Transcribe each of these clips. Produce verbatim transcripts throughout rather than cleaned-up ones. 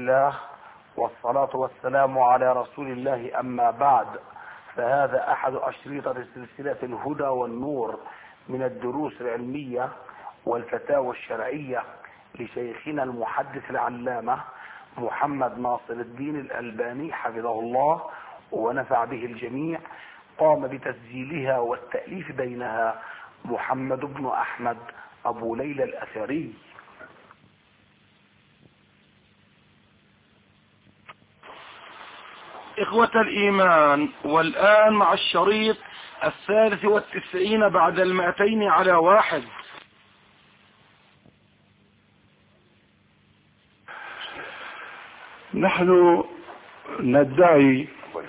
الله والصلاة والسلام على رسول الله، أما بعد، فهذا أحد أشرطة سلسلة الهدى والنور من الدروس العلمية والفتاوى الشرعية لشيخنا المحدث العلامة محمد ناصر الدين الألباني حفظه الله ونفع به الجميع. قام بتسجيلها والتأليف بينها محمد بن أحمد أبو ليلى الأثري. إخوة الإيمان، والآن مع الشريط الثالث والتسعين بعد المائتين على واحد. نحن ندعي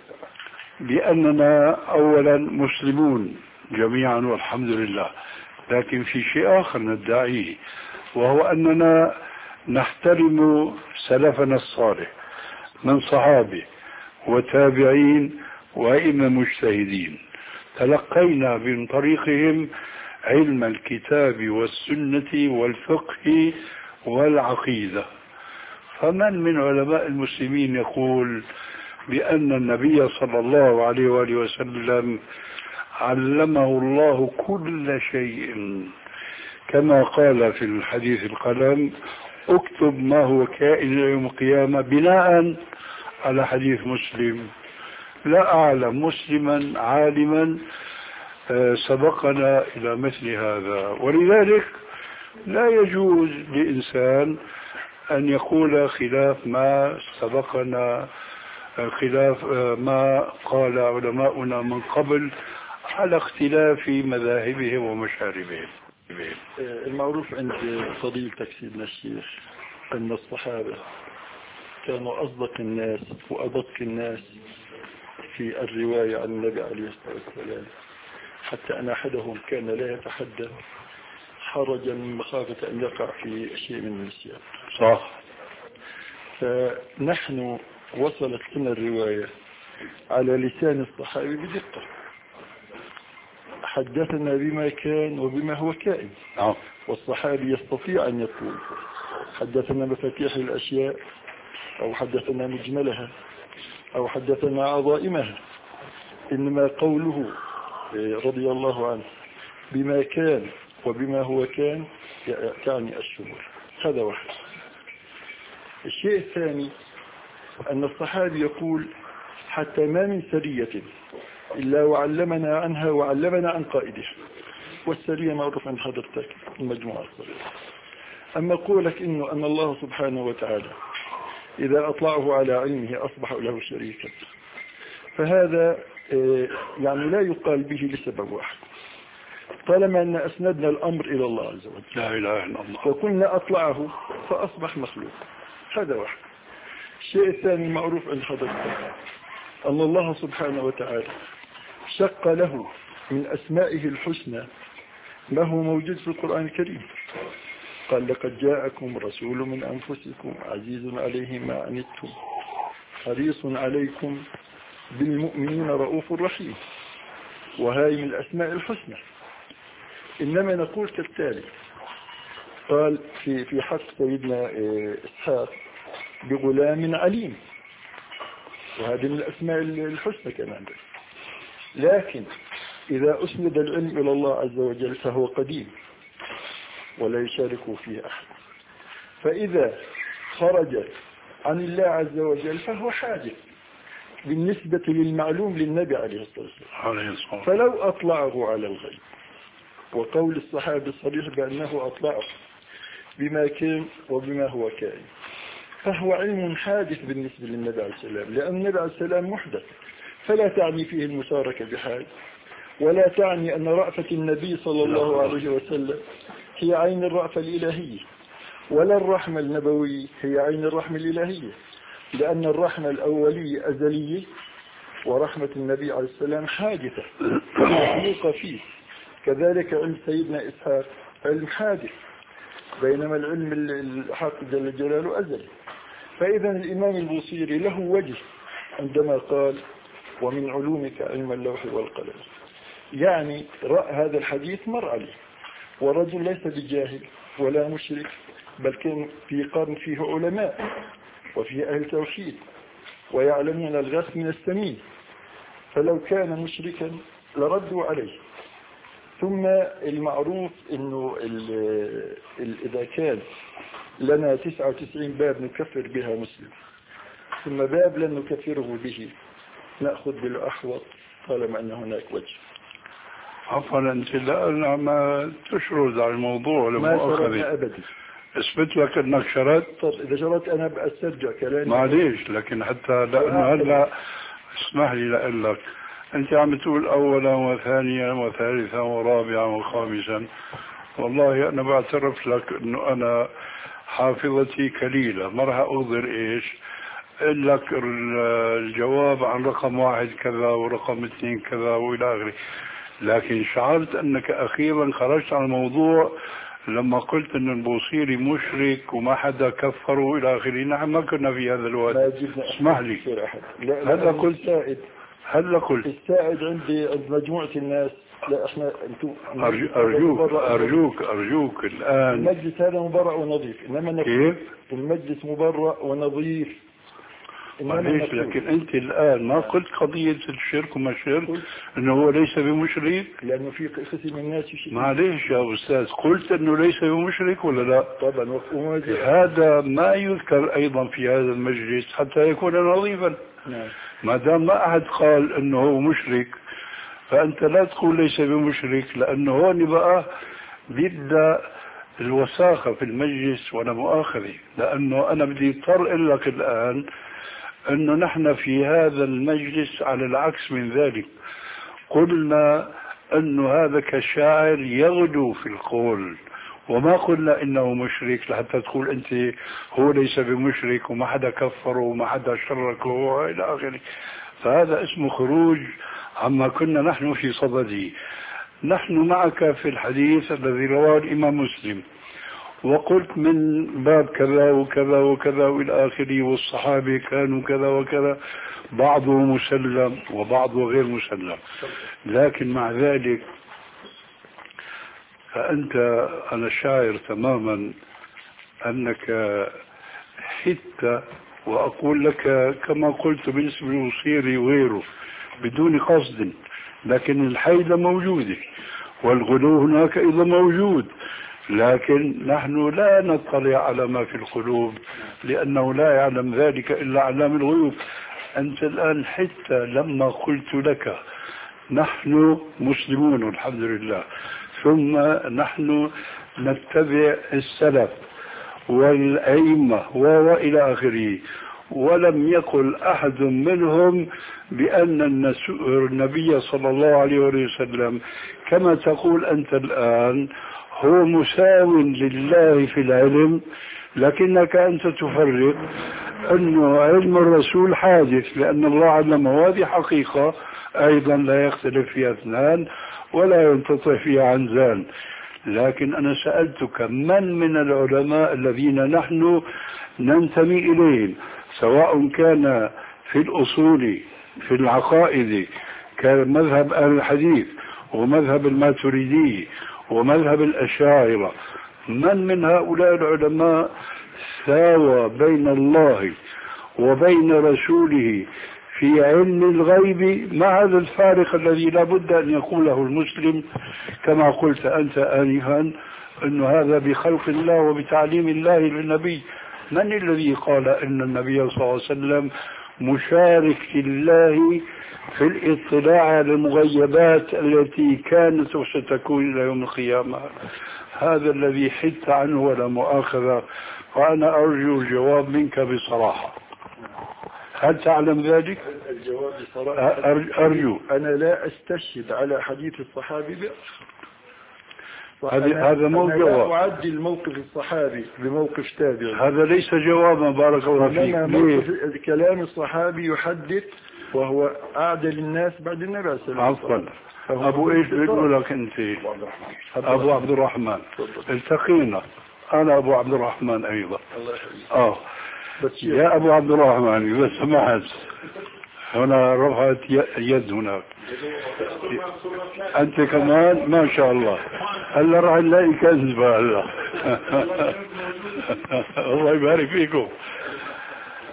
بأننا أولا مسلمون جميعا والحمد لله، لكن في شيء آخر ندعيه، وهو أننا نحترم سلفنا الصالح من صحابه وتابعين وأئمة مجتهدين، تلقينا من طريقهم علم الكتاب والسنة والفقه والعقيدة. فمن من علماء المسلمين يقول بأن النبي صلى الله عليه وآله وسلم علمه الله كل شيء، كما قال في الحديث القلم: اكتب ما هو كائن يوم القيامة، بناء على حديث مسلم. لا أعلم مسلما عالما سبقنا إلى مثل هذا، ولذلك لا يجوز لإنسان أن يقول خلاف ما سبقنا، خلاف ما قال علماؤنا من قبل، على اختلاف مذاهبهم ومشاربهم. المعروف عند فضيلتك سيدنا الشيخ أن الصحابة كانوا أصدق الناس وأدق الناس في الرواية عن النبي عليه الصلاة والسلام، حتى أن أحدهم كان لا يتحدث حرجا من مخافة أن يقع في شيء من النسيان. صح. فنحن وصلت لنا الرواية على لسان الصحابي بدقة، حدثنا بما كان وبما هو كائن. أوه. والصحابي يستطيع أن يقول حدثنا مفاتيح الأشياء، أو حدثنا مجملها، أو حدثنا عظائمها، إنما قوله رضي الله عنه بما كان وبما هو كان تعني الشمول. هذا واحد. الشيء الثاني أن الصحابي يقول: حتى ما من سرية إلا وعلمنا عنها وعلمنا عن قائدها. والسرية معروف عن حضرتك المجموعة الصغيرة. أما قولك إنه أن الله سبحانه وتعالى إذا أطلعه على علمه أصبح له شريكا، فهذا يعني لا يقال به لسبب واحد: طالما أن أسندنا الأمر إلى الله عز وجل، لا إله إلا الله، وكنا أطلعه فأصبح مخلوق. هذا واحد. الشيء الثاني المعروف عند حضرتك أن الله سبحانه وتعالى شق له من أسمائه الحسنى ما هو موجود في القرآن الكريم. قال: لقد جاءكم رسول من أنفسكم عزيز عليه ما عنتم حريص عليكم بالمؤمنين رؤوف رحيم. وهذه من الأسماء الحسنى. إنما نقول كالتالي: قال في في حق سيدنا إسحاق: بغلام عليم، وهذه من الأسماء الحسنى كمان. لكن إذا أسند العلم إلى الله عز وجل فهو قديم ولا يشارك فيه أحد، فإذا خرج عن الله عز وجل فهو حادث بالنسبة للمعلوم للنبي عليه الصلاة والسلام. فلو أطلعه على الغيب، وقول الصحابي الصريح بأنه أطلعه بما كان وبما هو كائن، فهو علم حادث بالنسبة للنبي عليه السلام، لأن النبي عليه السلام محدث، فلا تعني فيه المشاركة بحال، ولا تعني أن رأفة النبي صلى الله عليه وسلم هي عين الرأفة الإلهية، ولا الرحمة النبوية هي عين الرحمة الإلهية، لأن الرحمة الأولية أزلية، ورحمة النبي عليه السلام حادثة مخلوقة فيه. كذلك علم سيدنا إسحاق علم حادث، بينما العلم الحق جل جلاله أزلي. فإذا الإمام البوصيري له وجه عندما قال: ومن علومك علم اللوح والقلم، يعني رأى هذا الحديث مر عليه، والرجل ليس بجاهل ولا مشرك، بل كان في قرن فيه علماء وفيه أهل توحيد ويعلمون الغث من السمين، فلو كان مشركا لردوا عليه. ثم المعروف انه ال ال اذا كان لنا تسعة وتسعين باب نكفر بها مسلم، ثم باب لن نكفره به نأخذ بالأحوط طالما أن هناك وجه. عفوا أنت لا ما تشرد على الموضوع ما شرطنا لمؤاخذة. أبدا. اثبت لك أنك شرط. طب إذا شرطت أنا بأسترجع كلامي. معليش، لكن حتى لأنه هلا اسمح لي لأقول لك، أنت عم تقول أولا وثانيا وثالثا ورابعا وخامسا. والله أنا بعترف لك أنه أنا حافظتي قليلة، ما راح أغدر إيش أقول لك الجواب عن رقم واحد كذا ورقم اثنين كذا وإلى آخره. لكن شعرت أنك أخيرا خرجت عن الموضوع لما قلت أن البوصيري مشرك وما حدا كفره إلى آخره. نحن ما كنا في هذا الوقت. اسمح لي. هلا قلت السائد هلا قلت السائد عندي عند مجموعة الناس. لا احنا انتم أرجوك أرجوك أرجوك الآن المجلس هذا مبرأ ونظيف، إنما كيف؟ المجلس مبرأ ونظيف. معليش، لكن أنت الآن ما قلت قضية الشرك وما الشرك أنه هو ليس بمشرك؟ لأنه في قسم من الناس يشرك. معليش يا أستاذ، قلت أنه ليس بمشرك ولا لا؟ طبعا. هذا ما يذكر أيضا في هذا المجلس حتى يكون نظيفا. نعم. ما دام ما أحد قال أنه هو مشرك فأنت لا تقول ليس بمشرك، لأنه هون بقى بيبدأ الوساخة في المجلس وأنا مؤاخذي. لأنه أنا بدي اضطر أقول لك الآن أنه نحن في هذا المجلس على العكس من ذلك، قلنا أنه هذا كشاعر يغدو في القول، وما قلنا إنه مشرك لحتى تقول أنت هو ليس بمشرك وما حدا كفره وما حدا شركه وإلى آخره. فهذا اسمه خروج عما كنا نحن في صدده. نحن معك في الحديث الذي رواه الإمام مسلم، وقلت من باب كذا وكذا وكذا وإلى آخره، والصحابة كانوا كذا وكذا، بعضه مسلم وبعضه غير مسلم. لكن مع ذلك فأنت أنا شاعر تماما أنك حتى، وأقول لك كما قلت بالنسبة للبوصيري وغيره بدون قصد، لكن الحيلة موجودة والغلو هناك أيضا موجود، لكن نحن لا نطلع على ما في القلوب لأنه لا يعلم ذلك إلا علام الغيوب. أنت الآن حتى لما قلت لك نحن مسلمون الحمد لله، ثم نحن نتبع السلف والأئمة وإلى آخره، ولم يقل أحد منهم بأن النبي صلى الله عليه وسلم كما تقول أنت الآن هو مساو لله في العلم، لكنك أنت تفرق أنه علم الرسول حادث لأن الله علمه، هذه حقيقة أيضا لا يختلف فيها اثنان ولا ينتطع فيها عنزان. لكن أنا سألتك من من العلماء الذين نحن ننتمي إليهم، سواء كان في الأصول في العقائد كمذهب أهل الحديث ومذهب الماتريدي ومذهب الأشاعرة، من من هؤلاء العلماء ساوى بين الله وبين رسوله في علم الغيب مع هذا الفارق الذي لا بد أن يقوله المسلم كما قلت أنت آنفا أن هذا بخلق الله وبتعليم الله للنبي؟ من الذي قال أن النبي صلى الله عليه وسلم مشارك لله في الاطلاع على المغيبات التي كانت وستكون إلى يوم القيامة؟ هذا الذي حدت عنه ولا مؤاخذة، وأنا أرجو الجواب منك بصراحة. هل تعلم ذلك؟ الجواب بصراحة أرجو. أنا لا أستشهد على حديث الصحابي هذا هذا مو جواب. أعدي الموقف الصحابي بموقف تابع. هذا ليس جوابا بارك الله فيك. كلام الصحابي يحدث وهو أعدل الناس بعد النبي صلى الله عليه وسلم. عفوا أبو إيش بيقول لك أنت؟ أبو عبد الرحمن. التقينا أنا أبو عبد الرحمن أيضا. آه يا أبو عبد الرحمن إذا سمحت، هنا رفعت يد هناك، أنت كمان ما شاء الله. هلا راح نلاقي كذبة هلا. الله يبارك فيكم.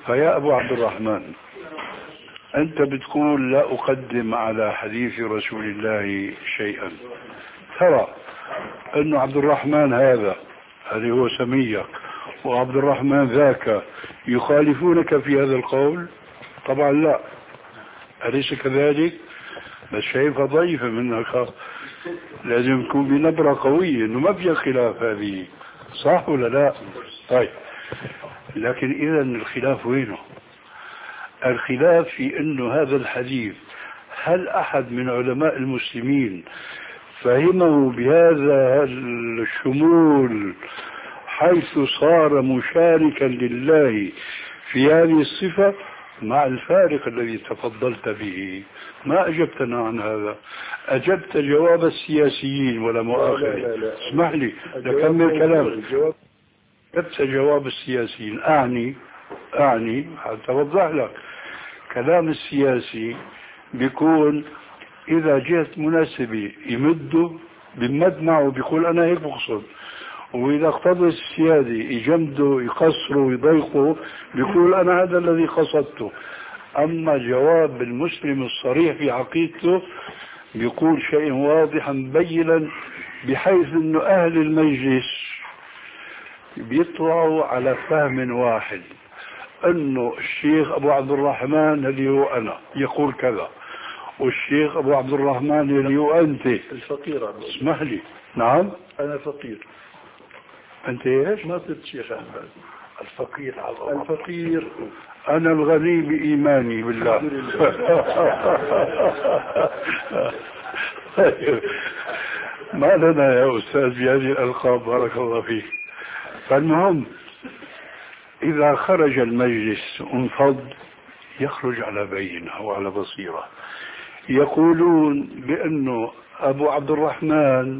فيا أبو عبد الرحمن، أنت بتقول لا أقدم على حديث رسول الله شيئا. ترى أن عبد الرحمن هذا هذه هو سميك وعبد الرحمن ذاك يخالفونك في هذا القول؟ طبعا لا، أليس كذلك؟ بس شايفها ضعيفة منك، لازم يكون بنبرة قوية إنه ما في خلاف هذه، صح ولا لا؟ طيب، لكن إذا الخلاف وينه؟ الخلاف في إنه هذا الحديث هل أحد من علماء المسلمين فهمه بهذا الشمول حيث صار مشاركا لله في هذه الصفة، مع الفارق الذي تفضلت به؟ ما أجبتنا عن هذا، أجبت جواب السياسيين ولا مؤاخذة. اسمح لي لكمل كلامي. أجبت جواب السياسيين، أعني أعني حتى أوضح لك. كلام السياسي بيكون إذا جهة مناسبة يمده بمد معه بيقول أنا هيك بقصد، وإذا اقتضى السيادة يجمده يقصره يضيقه بيقول أنا هذا الذي قصدته. أما جواب المسلم الصريح في عقيدته بيقول شيء واضحا مبينا، بحيث أنه أهل المجلس بيطلعوا على فهم واحد، أنه الشيخ أبو عبد الرحمن اللي هو أنا يقول كذا، والشيخ أبو عبد الرحمن اللي هو أنت الفقير. اسمح لي. نعم أنا فقير. أنت إيش؟ ما صرت شيخ أحمد. الفقير الفقير. أنا الغني بإيماني بالله. ما لنا يا أستاذ بهذه الألقاب، بارك الله فيك. فالمهم إذا خرج المجلس انفض يخرج على بينة وعلى بصيرة. يقولون بأنه أبو عبد الرحمن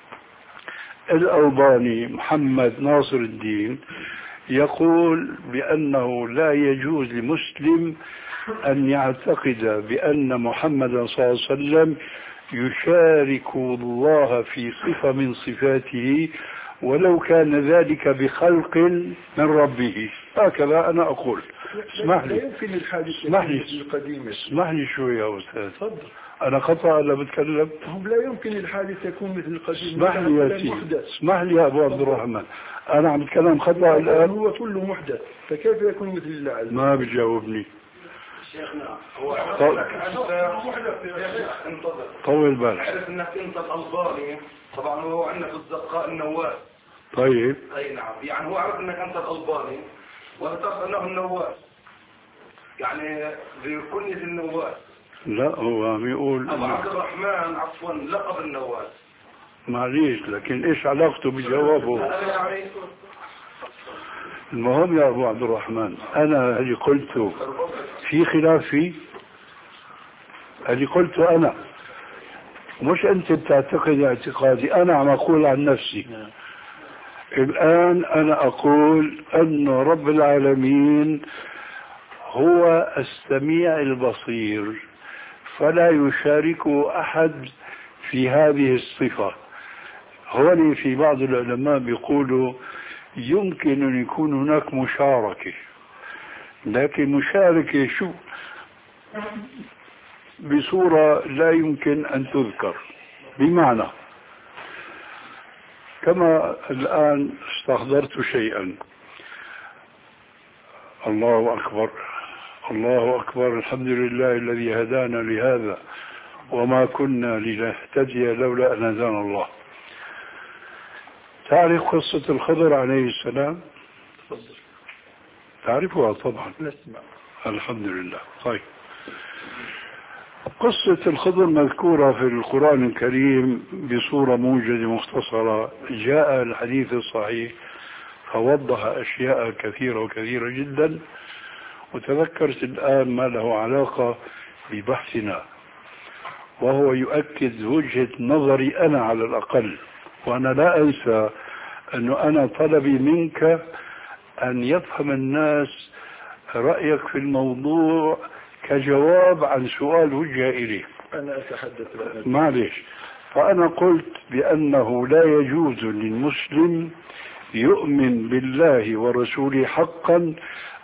الألباني محمد ناصر الدين يقول بأنه لا يجوز لمسلم أن يعتقد بأن محمد صلى الله عليه وسلم يشارك الله في صفة من صفاته ولو كان ذلك بخلق من ربه. هكذا أنا أقول. اسمح لي. لا يمكن الحادث اسمح لي القديم. اسمح لي شوي يا أستاذ. تفضل. أنا خطأ ولا بتكلم؟ لا يمكن الحادث يكون مثل القديم. اسمح لي يا سيدي، اسمح لي يا أبو عبد الرحمن، أنا عم بتكلم خطأ الآن. هو كله محدث، فكيف يكون مثل الله عز وجل؟ ما بتجاوبني. شيخنا هو طول بالك. عرف انك انت الألباني، طبعا هو عندنا في الزقاء النواس. طيب. اي نعم، يعني هو عرف انك انت الألباني واعتقد انه النواس، يعني بكنية النواس. لا هو عم يقول أبو عبد الرحمن عفوا لقب النواس. معليش، لكن ايش علاقته بجوابه؟ المهم يا ابو عبد الرحمن، انا اللي قلته في خلاف فيه، اللي قلته انا، مش انت بتعتقد اعتقادي، انا عم اقول عن نفسي. الان انا اقول ان رب العالمين هو السميع البصير، فلا يشاركه احد في هذه الصفة. هون في بعض العلماء بيقولوا يمكن أن يكون هناك مشاركة، لكن مشاركة شو؟ بصورة لا يمكن أن تذكر. بمعنى كما الآن استحضرت شيئا، الله أكبر الله أكبر الحمد لله الذي هدانا لهذا وما كنا لنهتدي لولا أن هدانا الله. تعرف قصة الخضر عليه السلام؟ تعرفها طبعا. نسمع. الحمد لله. طيب، قصة الخضر مذكورة في القرآن الكريم بصورة موجزة مختصرة، جاء الحديث الصحيح فوضح أشياء كثيرة وكثيرة جدا، وتذكرت الآن ما له علاقة ببحثنا، وهو يؤكد وجهة نظري أنا على الأقل. وأنا لا أنسى أنه أنا طلبي منك أن يفهم الناس رأيك في الموضوع كجواب عن سؤال وجه إليه. أنا أتحدث بأنك. معلش. فأنا قلت بأنه لا يجوز للمسلم يؤمن بالله ورسوله حقا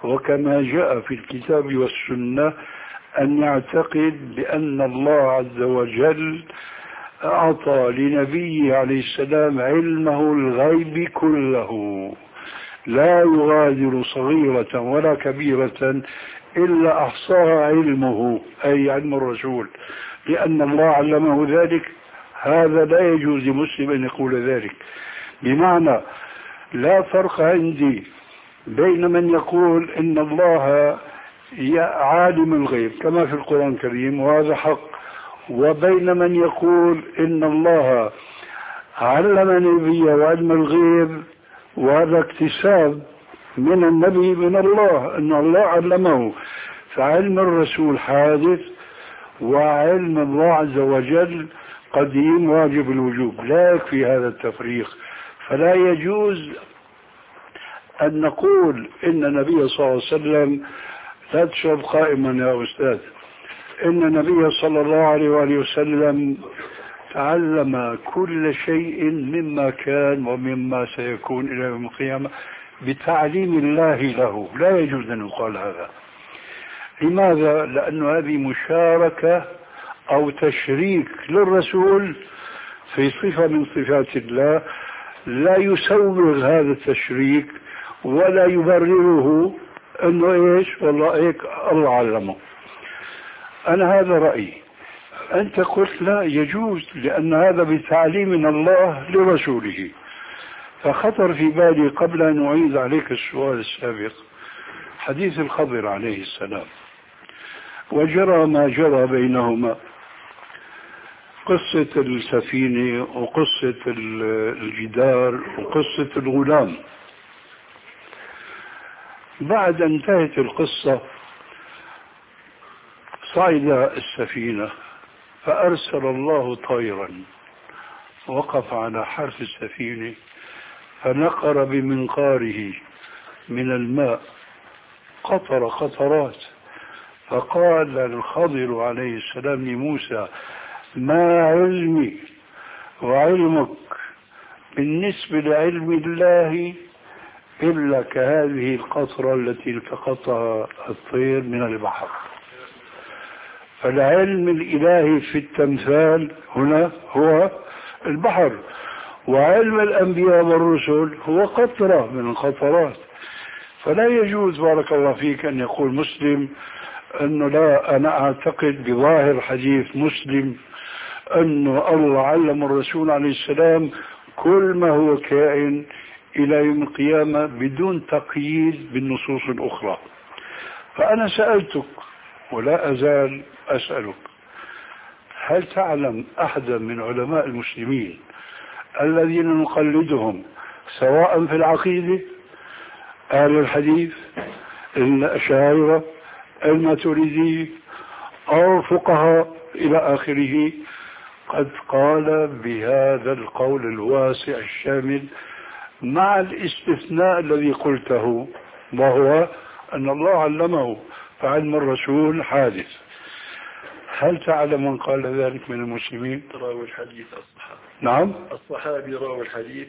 وكما جاء في الكتاب والسنة أن يعتقد بأن الله عز وجل أعطى لنبيه عليه السلام علمه الغيب كله، لا يغادر صغيرة ولا كبيرة إلا أحصاها علمه، أي علم الرسول، لأن الله علمه ذلك. هذا لا يجوز لمسلم أن يقول ذلك. بمعنى لا فرق عندي بين من يقول إن الله عالم الغيب كما في القرآن الكريم وهذا حق، وبين من يقول إن الله علم نبيه وعلم الغيب وهذا اكتساب من النبي من الله، أن الله علمه. فعلم الرسول حادث وعلم الله عز وجل قديم واجب الوجوب، لا يكفي هذا التفريق. فلا يجوز أن نقول إن النبي صلى الله عليه وسلم، لا تشرب قائما يا أستاذ، إن النبي صلى الله عليه وآله وسلم تعلم كل شيء مما كان ومما سيكون إلى يوم القيامة بتعليم الله له. لا يجوز أن يقال هذا. لماذا؟ لأن هذه مشاركة أو تشريك للرسول في صفة من صفات الله، لا يسوغ هذا التشريك ولا يبرره أنه إيش والله هيك الله علمه. أنا هذا رأيي. أنت قلت لا يجوز لأن هذا بتعليم من الله لرسوله. فخطر في بالي قبل أن أعيد عليك السؤال السابق حديث الخضر عليه السلام، وجرى ما جرى بينهما، قصة السفينة وقصة الجدار وقصة الغلام. بعد انتهت القصة صعد السفينة فأرسل الله طيرا وقف على حرف السفينة فنقر بمنقاره من الماء قطر قطرات، فقال الخضر عليه السلام لموسى: ما علمي وعلمك بالنسبة لعلم الله إلا كهذه القطرة التي التقطها الطير من البحر. فالعلم الإلهي في التمثال هنا هو البحر، وعلم الأنبياء والرسل هو قطرة من القطرات. فلا يجوز بارك الله فيك أن يقول مسلم أنه لا، أنا أعتقد بظاهر حديث مسلم أنه الله علم الرسول عليه السلام كل ما هو كائن إلى يوم القيامة بدون تقييد بالنصوص الأخرى. فأنا سألتك ولا أزال أسألك: هل تعلم أحدا من علماء المسلمين الذين نقلدهم سواء في العقيدة أهل الحديث الأشاعرة الماتريدي أو فقهاء إلى آخره قد قال بهذا القول الواسع الشامل مع الاستثناء الذي قلته، وهو أن الله علمه فعلم الرسول حادث؟ هل تعلم من قال ذلك من المسلمين؟ راوي الحديث الصحابي. نعم، الصحابي راوي الحديث.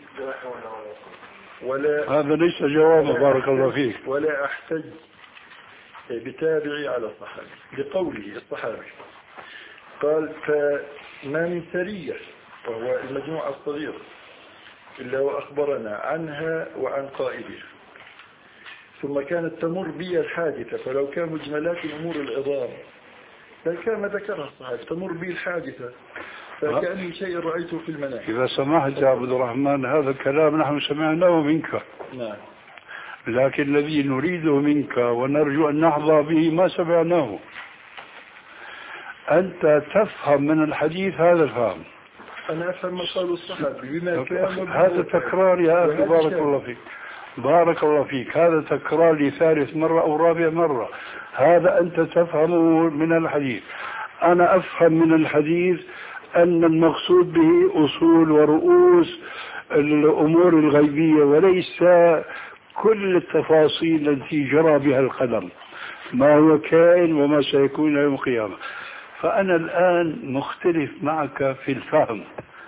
ولا هذا ليس جوابا بارك الله فيك. ولا أحتج بتابعي على الصحابي لقوله الصحابي قال: فما من سرية وهو المجموعة الصغيرة إلا وأخبرنا عنها وعن قائدها، ثم كانت تمر بي الحادثة، فلو كان مجملات أمور العظام فكما ذكرها الصحابي تمر بي الحادثة فكأني شيء رأيته في المنام. إذا سمحت يا عبد الرحمن هذا الكلام نحن سمعناه منك. نعم. لكن الذي نريده منك ونرجو أن نحظى به ما سمعناه. أنت تفهم من الحديث هذا الفهم. أنا أفهم ما قاله الصحابي بما كان. هذا تكرار يا أخي بارك الله فيك، بارك الله فيك، هذا تكرار لثالث مرة أو رابع مرة. هذا أنت تفهمه من الحديث. أنا أفهم من الحديث أن المقصود به أصول ورؤوس الأمور الغيبية وليس كل التفاصيل التي جرى بها القدم، ما هو كائن وما سيكون يوم القيامة. فأنا الآن مختلف معك في الفهم،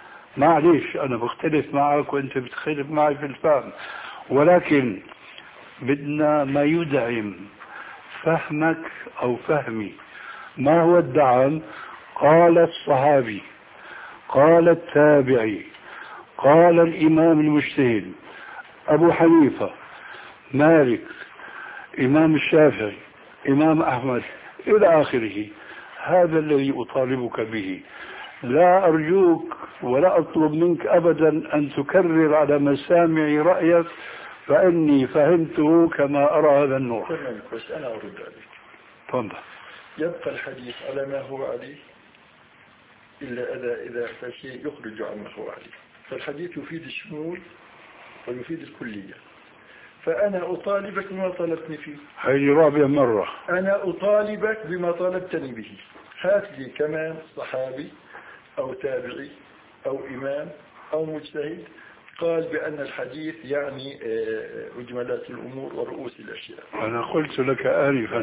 معليش أنا بختلف معك وأنت بتختلف معي في الفهم، ولكن بدنا ما يدعم فهمك أو فهمي. ما هو الدعم؟ قال الصحابي، قال التابعي، قال الإمام المجتهد أبو حنيفة، مالك، إمام الشافعي، إمام أحمد إلى آخره. هذا الذي أطالبك به. لا أرجوك ولا أطلب منك أبدا أن تكرر على مسامعي رأيك، فإني فهمته كما أرى هذا النور. تمام، بس أنا أرد عليك. تفضل. يبقى الحديث على ما هو عليه إلا إذا إذا فشيء يخرج عن ما هو عليه. فالحديث يفيد الشمول ويفيد الكلية. فأنا أطالبك بما طلبتني فيه. هذه رابع مرة. أنا أطالبك بما طلبتني به. هات لي كمان صحابي أو تابعي أو إمام أو مجتهد قال بأن الحديث يعني مجملات الأمور ورؤوس الأشياء. أنا قلت لك آنفا.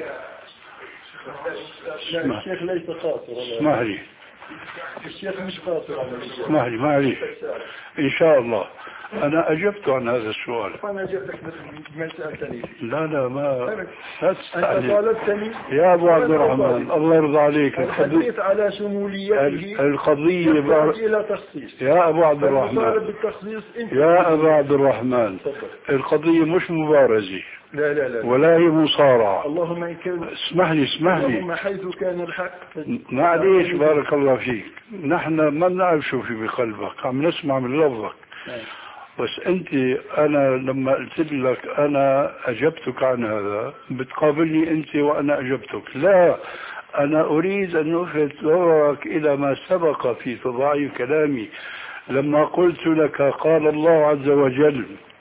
لا، الشيخ ليس قاصر. اسمح لي. الشيخ مش قاصر على الشيخ. اسمح لي، معليش. إن شاء الله أنا أجبت عن هذا السؤال. أنا أجبتك ما سألتني فيه. لا لا ما أنت طالبتني يا أبو عبد الرحمن، الله يرضى عليك. الحديث على شموليته القضية إلى تخصيص. يا أبو عبد الرحمن، يا أبو عبد الرحمن، القضية مش مبارزة. لا لا لا ولا هي مصارعة. اللهم إن كان اسمح لي اسمح لي اللهم حيث كان الحق. معليش بارك الله فيك. نحن ما بنعرف شو في بقلبك، عم نسمع من لفظك. بس انت انا لما قلت لك انا اجبتك عن هذا بتقابلني انت وانا اجبتك. لا، انا اريد ان الفت نظرك الى ما سبق في تضاعيف كلامي لما قلت لك قال الله عز وجل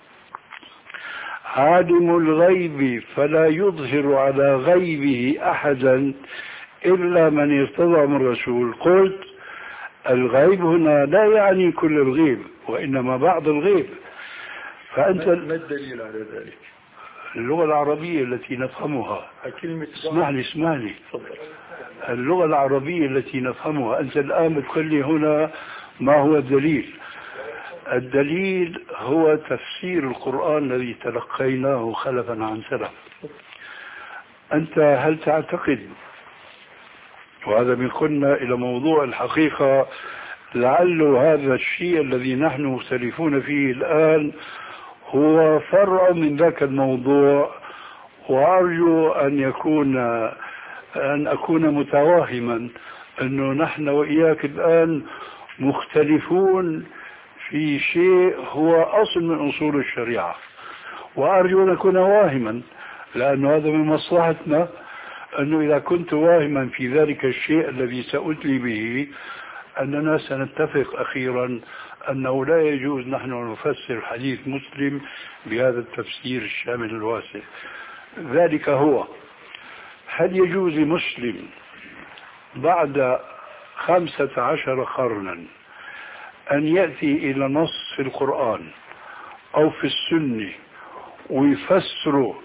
عالم الغيب فلا يظهر على غيبه احدا الا من ارتضى من رسول. قلت الغيب هنا لا يعني كل الغيب وإنما بعض الغيب. فأنت ما الدليل على ذلك؟ اللغة العربية التي نفهمها. كلمة اسمح لي اسمح لي اللغة العربية التي نفهمها. أنت الآن بتقول لي هنا ما هو الدليل. الدليل هو تفسير القرآن الذي تلقيناه خلفا عن سلف. أنت هل تعتقد، وهذا بيقودنا إلى موضوع الحقيقة، لعل هذا الشيء الذي نحن مختلفون فيه الآن هو فرع من ذاك الموضوع، وأرجو أن يكون أن أكون متواهما أنه نحن وإياك الآن مختلفون في شيء هو أصل من أصول الشريعة، وأرجو أن أكون واهما، لأن هذا من مصلحتنا، أنه إذا كنت واهما في ذلك الشيء الذي سأتلي به أننا سنتفق أخيرا أنه لا يجوز نحن أن نفسر حديث مسلم بهذا التفسير الشامل الواسع. ذلك هو: هل يجوز لمسلم بعد خمسة عشر قرنا أن يأتي إلى نص في القرآن أو في السنة ويفسره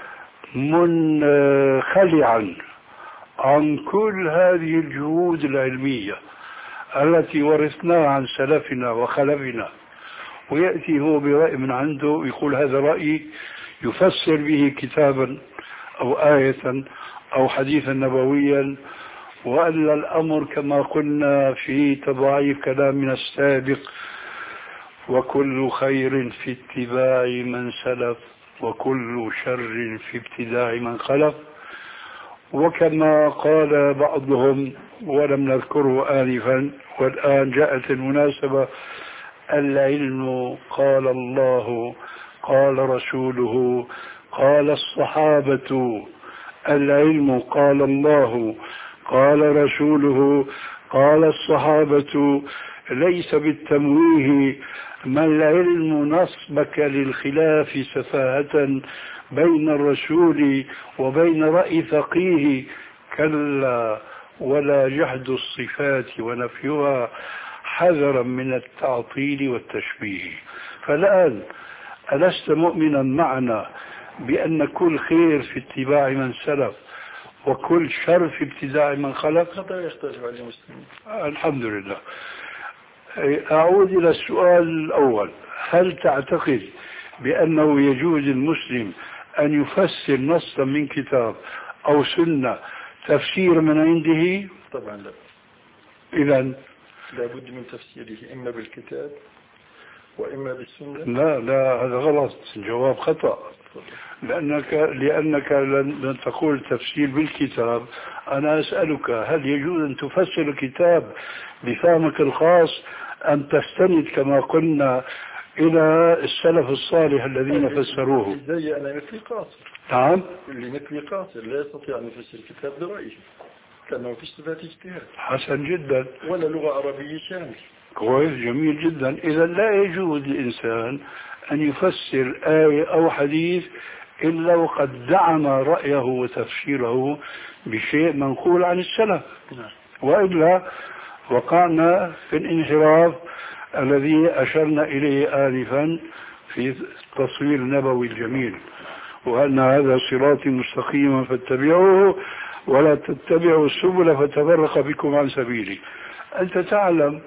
منخلعا عن كل هذه الجهود العلمية التي ورثناها عن سلفنا وخلفنا، ويأتي هو برأي من عنده ويقول هذا رأيي، يفسر به كتابا أو آية أو حديثا نبويا، وألا الأمر كما قلنا في تضاعيف كلامنا السابق: وكل خير في اتباع من سلف وكل شر في ابتداع من خلف. وكما قال بعضهم ولم نذكره آنفا والآن جاءت المناسبة: العلم قال الله قال رسوله قال الصحابة. العلم قال الله قال رسوله قال الصحابة، ليس بالتمويه. ما العلم نصبك للخلاف سفاهة بين الرسول وبين رأي فقيه، كلا ولا جحد الصفات ونفيها حذرا من التعطيل والتشبيه. فالآن ألست مؤمنا معنا بأن كل خير في اتباع من سلف وكل شر في ابتداع من خلف؟ هذا يختلف على المسلمين. الحمد لله. أعود إلى السؤال الأول: هل تعتقد بأنه يجوز المسلم أن يفسر نصا من كتاب أو سنة تفسير من عنده؟ طبعا لا. إذا لابد من تفسيره إما بالكتاب وإما بالسنة. لا لا هذا غلط، جواب خطأ. لأنك لأنك لن تقول تفسير بالكتاب. أنا أسألك هل يجوز أن تفسر الكتاب بفهمك الخاص أم تستند كما قلنا إلى السلف الصالح الذين فسروه؟ زي أنا مثلي قاصر. نعم. اللي مثلي قاصر لا يستطيع أن يفسر الكتاب برأيه لأنه في صفات اجتهاد. حسن جدا. ولا لغة عربية شاملة. كويس، جميل جدا. إذا لا يجوز للإنسان أن يفسر آية أو حديث إلا وقد دعم رأيه وتفسيره بشيء منقول عن السلف، وإلا وقعنا في الانحراف الذي أشرنا إليه آنفا في التصوير النبوي الجميل، وأن هذا صراطي مستقيما فاتبعوه ولا تتبعوا السبل فتفرق بكم عن سبيلي. أنت تعلم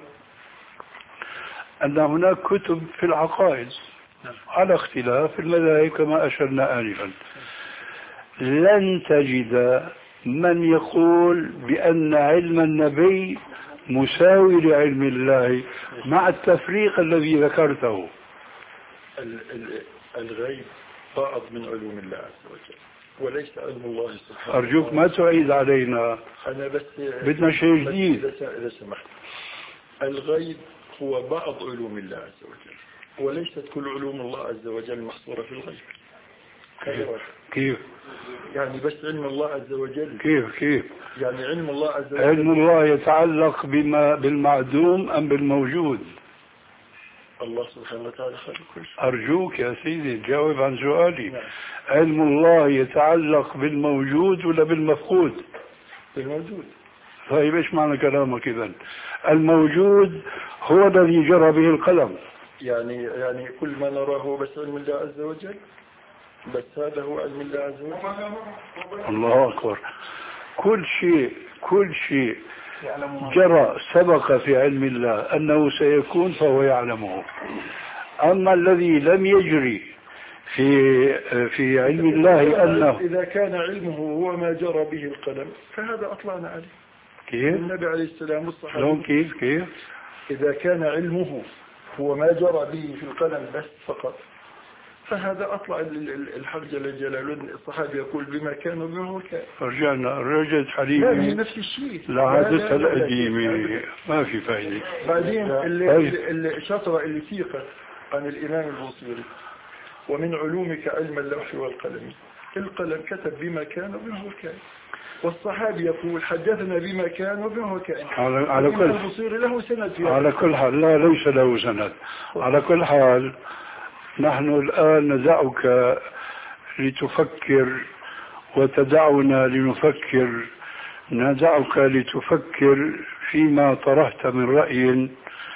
أن هناك كتب في العقائد على اختلاف المذاهب كما أشرنا آنفا. لن تجد من يقول بأن علم النبي مساوي لعلم الله مع التفريق الذي ذكرته. الغيب بعض من علوم الله عز وجل وليس علم الله سبحانه. أرجوك ما تعيد علينا، أنا بس بدنا شيء جديد. إذا سمحت، الغيب هو بعض علوم الله عز وجل وليست كل علوم الله عز وجل محصورة في الغيب. كيف؟ كيف؟ يعني بس علم الله عز وجل. كيف كيف؟ يعني علم الله عز وجل. علم الله يتعلق بما بالمعدوم أم بالموجود؟ الله سبحانه وتعالى خالق كل شيء. أرجوك يا سيدي جاوب عن سؤالي. نعم. علم الله يتعلق بالموجود ولا بالمفقود؟ بالموجود. طيب ايش معنى كلامك إذن؟ الموجود هو الذي جرى به القلم. يعني يعني كل ما نراه هو بس علم الله عز وجل، بس هذا هو علم الله عز وجل. الله أكبر. كل شيء كل شيء جرى سبق في علم الله أنه سيكون فهو يعلمه. أما الذي لم يجري في في علم الله أنه إذا كان علمه هو ما جرى به القلم فهذا أطلعنا عليه. كيف؟ النبي عليه السلام والصحابة. شلون كيف كيف؟ إذا كان علمه هو ما جرى به في القلم بس فقط فهذا أطلع الحق جل جلاله. الصحابي يقول بما كان وبما هو كان. رجعنا رجعت حديثي. لا هي نفس الشيء. لعادتها القديمة ما في فائدة. بعدين اللي الشطرة اللي سيقت عن الإمام البوصيري ومن علومك علم اللوح والقلم. القلم كتب بما كان وبما هو كان، والصحابي يقول حدثنا بما كان وبما هو كان. على, على كل البوصيري له سند في على كل حال. لا ليس له سند. على كل حال نحن الآن ندعك لتفكر وتدعنا لنفكر. ندعك لتفكر فيما طرحت من رأي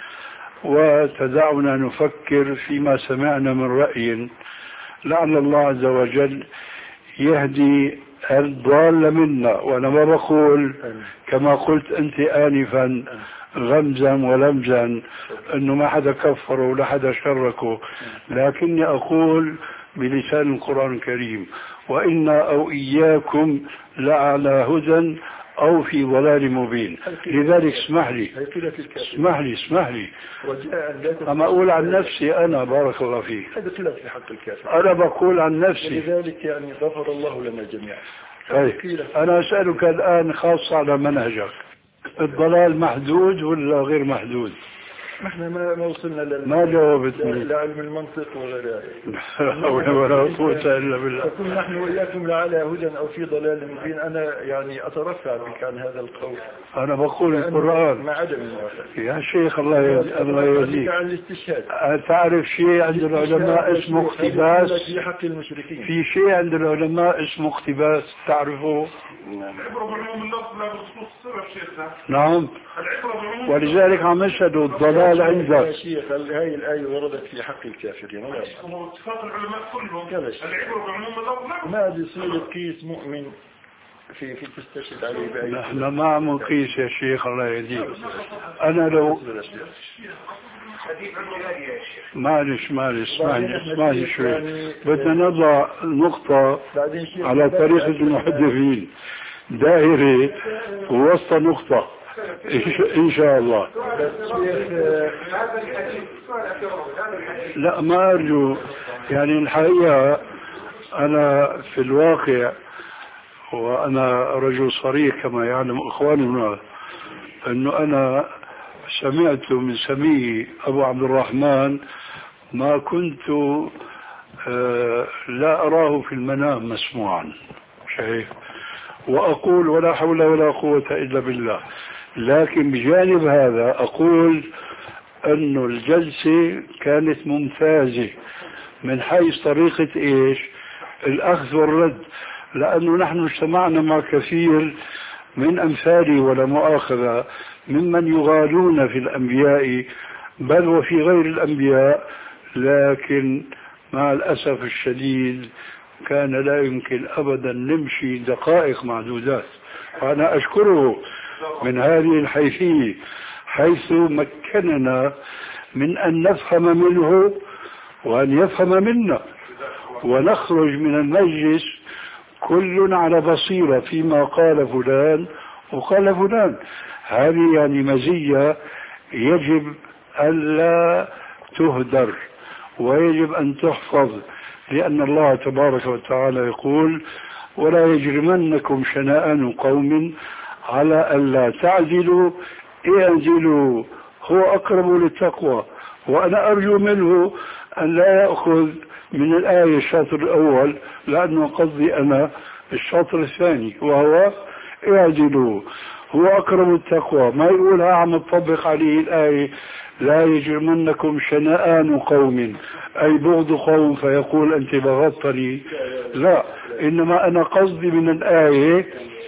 وتدعنا نفكر فيما سمعنا من رأي. لعل الله عز وجل يهدي الضال منا. وأنا ما بقول كما قلت أنت آنفا غمزا ولمزا أنه ما حدا كفره ولا حدا شركه، لكني أقول بلسان القرآن الكريم وإنا أو إياكم لعلى هدى أو في ضلال مبين. لذلك اسمح لي اسمح لي اسمح لي أما أقول عن نفسي أنا بارك الله فيك. هذا خلاف في حق الكافر. أنا بقول عن نفسي. لذلك يعني غفر الله لنا جميعا. طيب أنا أسألك الآن خاصة على منهجك، الضلال محدود ولا غير محدود؟ نحن ما ما وصلنا لل ما جاوبتني لعلم المنطق وغيره. ولا قوة إلا بالله. نكون نحن وإياكم لعلى هدى أو في ضلال مبين. أنا يعني أترفع بك عن هذا القول. أنا بقول القرآن مع عدم الموافقة يا شيخ. الله يهديك. الله يهديك. عن الاستشهاد. تعرف شيء عند العلماء اسمه اقتباس؟ في حق المشركين في شيء عند العلماء اسمه اقتباس تعرفه؟ نعم. ولذلك عم يشهدوا الضلال عندك. يا شيخ هاي الآية وردت في حق الكافرين. اتفاق العلماء كلهم العبرة بعموم. ما بيصير قيس مؤمن في في تستشهد عليه بأي. نحن ما عم نقيس يا شيخ الله يهديك. أنا لو معلش معلش اسمعني اسمعني شوي، بدنا نضع نقطة على طريقة المحدثين، دائرة ووسط نقطة إن شاء الله. لا ما أرجو، يعني الحقيقة أنا في الواقع وأنا رجل صريح كما يعلم إخواننا أنه أنا سمعت من سمي أبو عبد الرحمن ما كنت آه لا أراه في المنام مسموعا، شايف، وأقول ولا حول ولا قوة إلا بالله. لكن بجانب هذا أقول أن الجلسة كانت ممتازة من حيث طريقة إيش الأخذ والرد، لأنه نحن اجتمعنا مع كثير من أمثالي ولا مؤاخذة ممن يغالون في الأنبياء بل وفي غير الأنبياء، لكن مع الأسف الشديد كان لا يمكن أبدا نمشي دقائق معدودات. وأنا أشكره من هذه الحيثية حيث مكننا من أن نفهم منه وأن يفهم منا، ونخرج من المجلس كل على بصيرة فيما قال فلان وقال فلان. هذه يعني مزية يجب ألا تهدر ويجب أن تحفظ، لأن الله تبارك وتعالى يقول ولا يجرمنكم شنآن قوم على ألا تعدلوا اعدلوا هو أقرب للتقوى. وأنا أرجو منه أن لا يأخذ من الآية الشاطر الأول، لأنه قصدي أنا الشاطر الثاني وهو اعدلوا هو أقرب التقوى. ما يقولها عم تطبق عليه الآية لا يجرمنكم شنآن قوم أي بغض قوم فيقول أنت بغضتني، لا، إنما أنا قصدي من الآية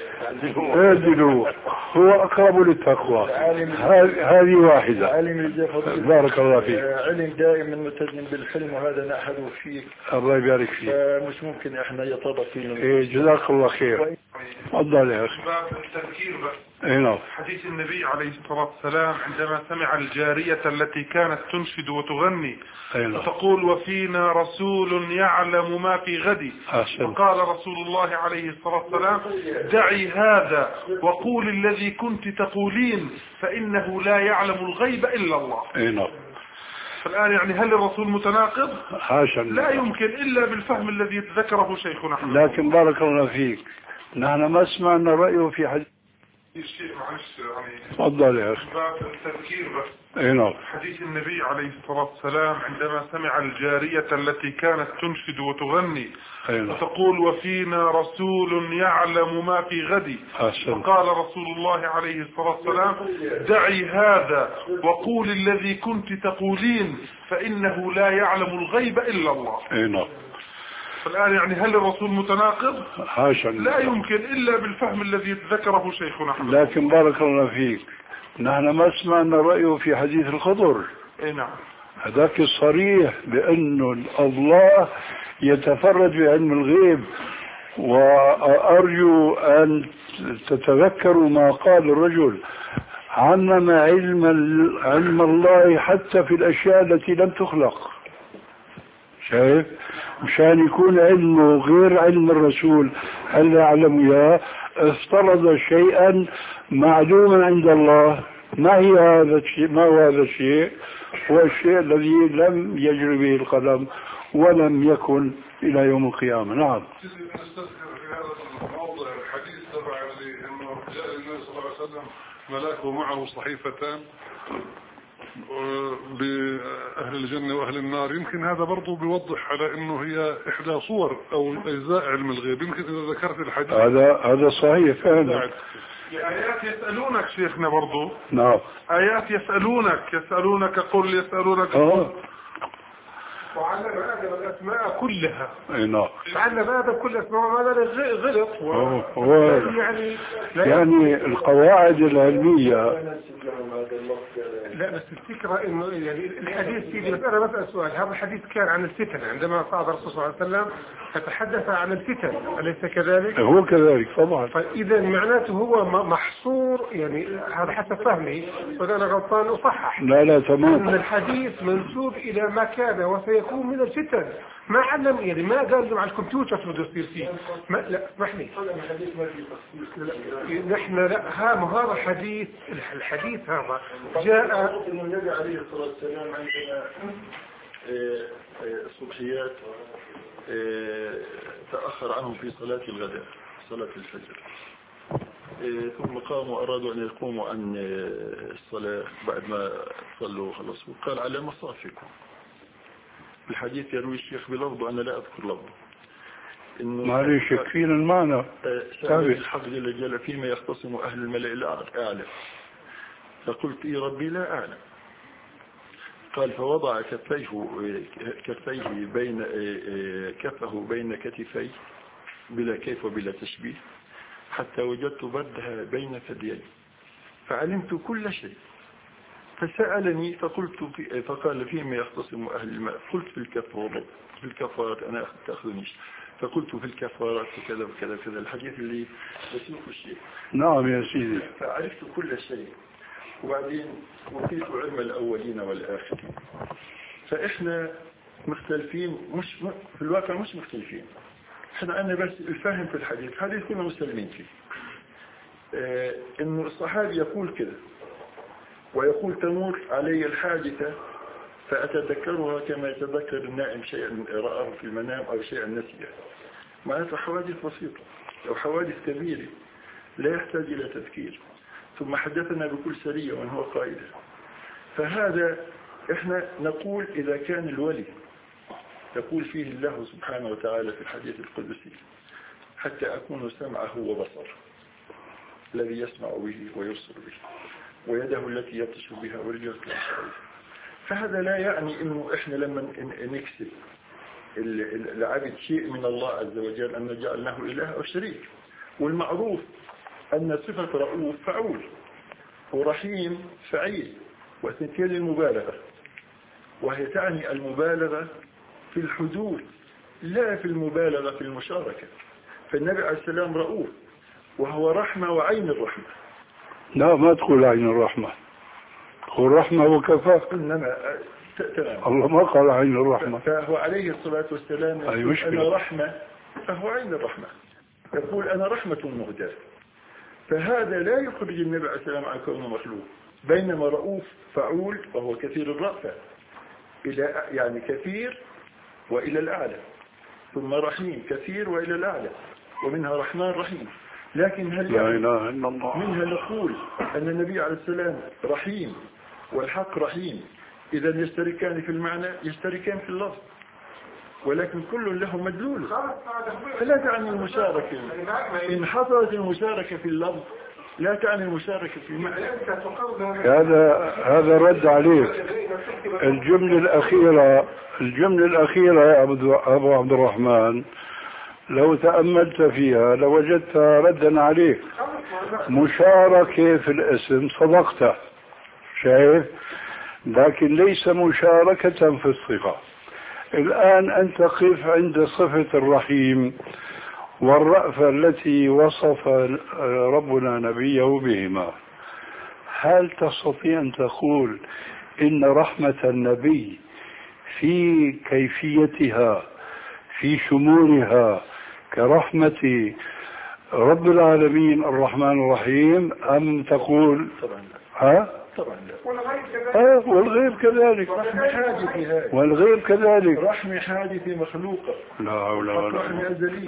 اعدلوا هو أقرب للتقوى. هذه واحدة. بارك الله فيك. علم دائما ملتزم بالحلم وهذا نأحده فيك. الله يبارك فيك. مش ممكن احنا يطبق فينا. إيه جزاك الله خير. تفضل يا أخي. باب التذكير بس. إيه نعم. حديث النبي عليه الصلاة والسلام عندما سمع الجارية التي كانت تنشد وتغني وتقول وفينا رسول يعلم ما في غد، فقال رسول الله عليه الصلاة والسلام دعي هذا وقول الذي كنت تقولين فإنه لا يعلم الغيب إلا الله. إيه نعم. فالآن يعني هل الرسول متناقض؟ حاشا، لا يمكن إلا بالفهم الذي ذكره شيخنا. لكن بارك الله فيك نحن ما سمعنا رأيه في حديث الشيء معلش يعني. تفضل يا أخي. باب التذكير بس. اي نعم. حديث النبي عليه الصلاة والسلام عندما سمع الجارية التي كانت تنشد وتغني وتقول وفينا رسول يعلم ما في غد، فقال رسول الله عليه الصلاة والسلام دعي هذا وقول الذي كنت تقولين فإنه لا يعلم الغيب إلا الله. اي نعم. فالآن يعني هل الرسول متناقض؟ حاشا، لا يمكن إلا بالفهم الذي ذكره شيخنا. لكن بارك الله فيك نحن ما سمعنا رأيه في حديث الخضر. اي نعم. هذاك الصريح بأنه الله يتفرد بعلم الغيب. وأرجو أن تتذكروا ما قال الرجل عمم علم علم الله حتى في الأشياء التي لم تخلق. شايف؟ مشان يكون علمه غير علم الرسول هل يعلم يا افترض شيئا معلوما عند الله. ما هي هذا الشيء؟ ما هو هذا الشيء؟ هو الشيء الذي لم يجري به القلم ولم يكن إلى يوم القيامة. نعم. نستذكر في هذا الموضوع الحديث تبع انه جاء النبي صلى الله عليه وسلم ملاك ومعه صحيفتان بأهل الجنة وأهل النار. يمكن هذا برضو بيوضح على انه هي احدى صور او اجزاء علم الغيب. يمكن اذا ذكرت الحديث هذا هذا صحيح فعلا. آيات يسألونك شيخنا برضو. نعم. آيات يسألونك يسألونك قل يسألونك قل وعلم آدم الأسماء كلها. اي نعم. علم آدم كل الأسماء وماذا غلط. هو يعني يعني القواعد العلمية. لا بس الفكرة انه يعني الحديث سيدي، بس انا بسأل سؤال. هذا الحديث كان عن الفتن عندما صعد الرسول صلى الله عليه وسلم فتحدث عن الفتن، أليس كذلك؟ هو كذلك طبعا. فإذا معناته هو محصور النور يعني هذا حسب فهمي، وإذا أنا غلطان أصحح. لا لا تمام. أن الحديث منسوب إلى ما كان وسيكون من الفتن، ما علم يعني ما قال على الكمبيوتر شو بده يصير فيه. ما لا اسمح لي. نحن لا ها هذا حديث، الحديث هذا جاء النبي عليه الصلاة والسلام عندنا الصبحيات تأخر عنهم في صلاة الغداء صلاة الفجر، ثم قاموا أرادوا أن يقوموا عن الصلاة بعد ما صلوا خلصوا، قال على مصافكم. الحديث يروي الشيخ بلفظه أنا لا أذكر لفظه، إنه معليش يكفينا المعنى. سأل الحق جل جلاله فيما يختصم أهل الملأ الأعلى، فقلت إي ربي لا أعلم. قال فوضع كفيه كفيه بين كفه بين كتفيه بلا كيف وبلا تشبيه حتى وجدت بردها بين ثديي فعلمت كل شيء. فسألني فقلت في فقال فيما يختصم أهل الماء، قلت في الكفارات في الكفارات أنا تأخذنيش، فقلت في الكفارات وكذا وكذا كذا الحديث اللي يسوق الشيء. نعم يا سيدي. فعرفت كل شيء، وبعدين وفيت علم الأولين والآخرين. فإحنا مختلفين، مش في الواقع مش مختلفين، إحنا عندنا بس الفهم في الحديث، الحديث كنا مسلمين فيه. آه إنه الصحابي يقول كده ويقول تمر علي الحادثة فأتذكرها كما يتذكر النائم شيئا رآه في المنام أو شيئا نسيه. معناته حوادث بسيطة أو حوادث كبيرة لا يحتاج إلى تذكير. ثم حدثنا بكل سرية ومن هو قائده. فهذا إحنا نقول إذا كان الولي يقول فيه الله سبحانه وتعالى في الحديث القدسي حتى أكون سمعه وبصره الذي يسمع به ويبصر به ويده التي يبطش بها ورجله التي يمشي بها. فهذا لا يعني إنه إحنا لما نكسب العبد شيء من الله عز وجل أن جعلناه إله أو شريك. والمعروف أن صفة رؤوف فعول ورحيم فعيل، وثنتين المبالغة، وهي تعني المبالغة في الحدود لا في المبالغة في المشاركة. فالنبي عليه السلام رؤوف وهو رحمة وعين الرحمة. لا ما تقول عين الرحمة، قل رحمة وكفى. إنما الله ما قال عين الرحمة. فهو عليه الصلاة والسلام يقول أنا رحمة فهو عين الرحمة، يقول أنا رحمة مهداة. فهذا لا يخرج النبي عليه السلام عن كونه مخلوق، بينما رؤوف فعول وهو كثير الرأفة إلى يعني كثير وإلى الأعلى، ثم رحيم كثير وإلى الأعلى، ومنها رحمن رحيم. لكن هل لا إله إلا الله منها نقول أن النبي عليه السلام رحيم والحق رحيم، إذا يشتركان في المعنى يشتركان في اللفظ، ولكن كل له مدلول. فلا تعني المشاركة إن حصلت المشاركة في اللفظ لا تعني المشاركة في المعنى. هذا هذا رد عليك. الجملة الأخيرة الجملة الأخيرة يا أبو عبد الرحمن لو تأملت فيها لوجدتها ردا عليك. مشاركة في الاسم صدقت شايف، لكن ليس مشاركة في الصفة. الآن أنت قف عند صفة الرحيم والرأفة التي وصف ربنا نبيه بهما. هل تستطيع أن تقول إن رحمة النبي في كيفيتها في شمولها كرحمة رب العالمين الرحمن الرحيم، أم تقول ها؟ طبعا لا. آه والغيب كذلك. رحمة حادثة والغيب كذلك. رحمة حادثة مخلوقة. لا حول ولا قوة. رحمة أزلية.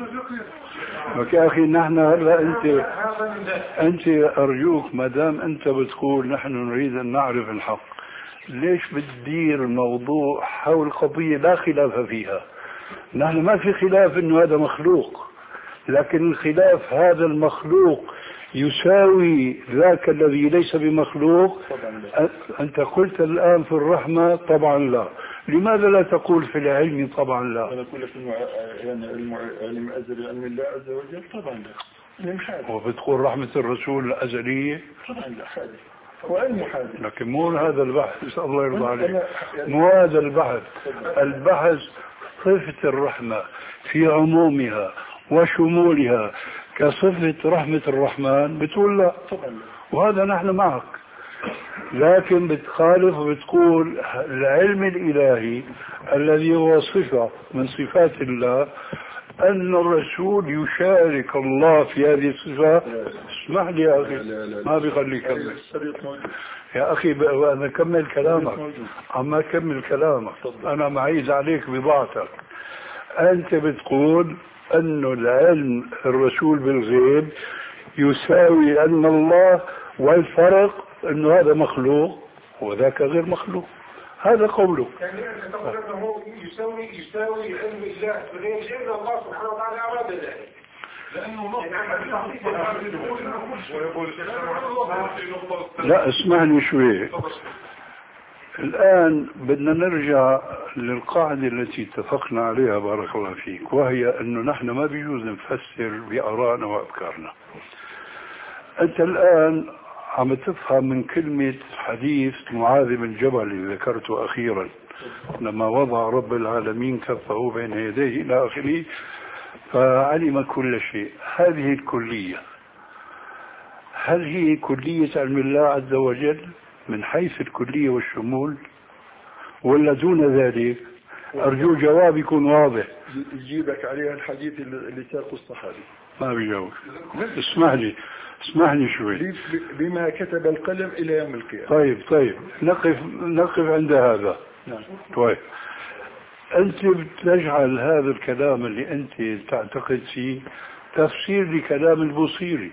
يا أخي نحن هلا أنت أنت أرجوك ما دام أنت بتقول نحن نريد أن نعرف الحق، ليش بتدير الموضوع حول قضية لا خلاف فيها؟ نحن ما في خلاف إنه هذا مخلوق، لكن الخلاف هذا المخلوق يساوي ذاك الذي ليس بمخلوق. أنت قلت الآن في الرحمة طبعا لا، لماذا لا تقول في العلم طبعا لا؟ أنا أقول لك يعني العلم أزلي علم الله عز وجل طبعا لا. وبتقول رحمة الرسول الأزلية طبعا لا حادث وعلم حادث. لكن مو هذا البحث، الله يرضى عليك، مو هذا البحث. البحث صفة الرحمة في عمومها وشمولها كصفة رحمة الرحمن، بتقول لا. وهذا نحن معك، لكن بتخالف وبتقول العلم الإلهي الذي هو صفة من صفات الله أن الرسول يشارك الله في هذه الصفة. اسمح لي يا أخي، ما بيخلي كمل يا أخي، أنا كمل كلامك، أما كمل كلامك، أنا معيز عليك بضاعتك. أنت بتقول أن العلم الرسول بالغيب يساوي أن الله، والفرق أنه هذا مخلوق وذاك غير مخلوق، هذا قوله. يعني أنت تقول أنه يساوي يساوي علم الله بالغيب لأن الله سبحانه وتعالى أراد ذلك، لأنه لا اسمعني شوي. الآن بدنا نرجع للقاعدة التي اتفقنا عليها بارك الله فيك، وهي أنه نحن ما بيجوز نفسر بآرائنا وأفكارنا. أنت الآن عم تفهم من كلمة حديث معاذ بن جبل اللي ذكرته أخيرا لما وضع رب العالمين كفه بين يديه إلى آخره فعلم كل شيء. هذه الكلية هل هي كلية علم الله عز وجل من حيث الكلية والشمول ولا دون ذلك؟ أرجو جواب يكون واضح. يجيبك عليها الحديث اللي ساقه الصحابي. ما بيجاوب. اسمح لي اسمح لي شوي. بما كتب القلم إلى يوم القيامة. طيب طيب نقف نقف عند هذا. نعم. طيب أنت بتجعل هذا الكلام اللي أنت تعتقد فيه تفسير لكلام البوصيري.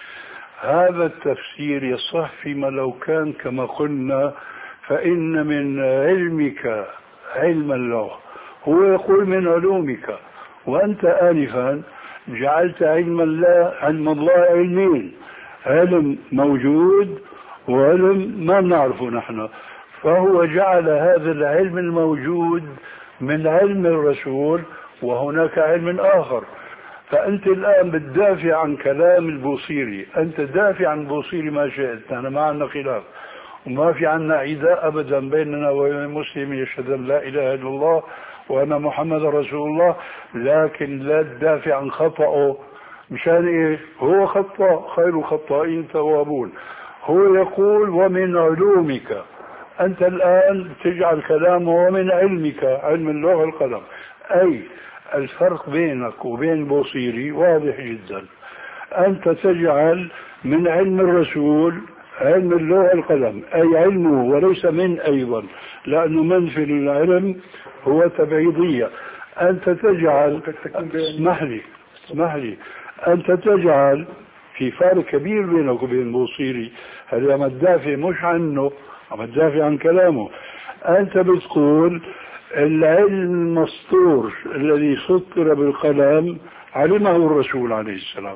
هذا التفسير يصح فيما لو كان كما قلنا فإن من علمك علم الله، هو يقول من علومك، وأنت آنفا جعلت علم الله علم الله علمين، علم موجود وعلم ما نعرفه نحن، فهو جعل هذا العلم الموجود من علم الرسول وهناك علم آخر. فأنت الآن بتدافع عن كلام البوصيري، أنت دافع عن البوصيري ما شئت، أنا ما عندنا خلاف وما في عنا عداء أبدا بيننا وبين المسلم يشهد أن لا إله إلا الله وأنا محمد رسول الله، لكن لا تدافع عن خطأه. مشان إيه؟ هو خطأ، خير خطائين توابون. هو يقول ومن علومك، أنت الآن تجعل كلامه ومن علمك، علم اللوح والقلم، أي الفرق بينك وبين البوصيري واضح جدا. أنت تجعل من علم الرسول علم اللوح والقلم، أي علمه وليس من أيضا، لأنه من في العلم هو تبعيضية. أنت تجعل اسمح لي اسمح لي أنت تجعل في فارق كبير بينك وبين البوصيري. هل عم تدافع مش عنه، عم تدافع عن كلامه. أنت بتقول العلم المسطور الذي سطر بالقلم علمه الرسول عليه السلام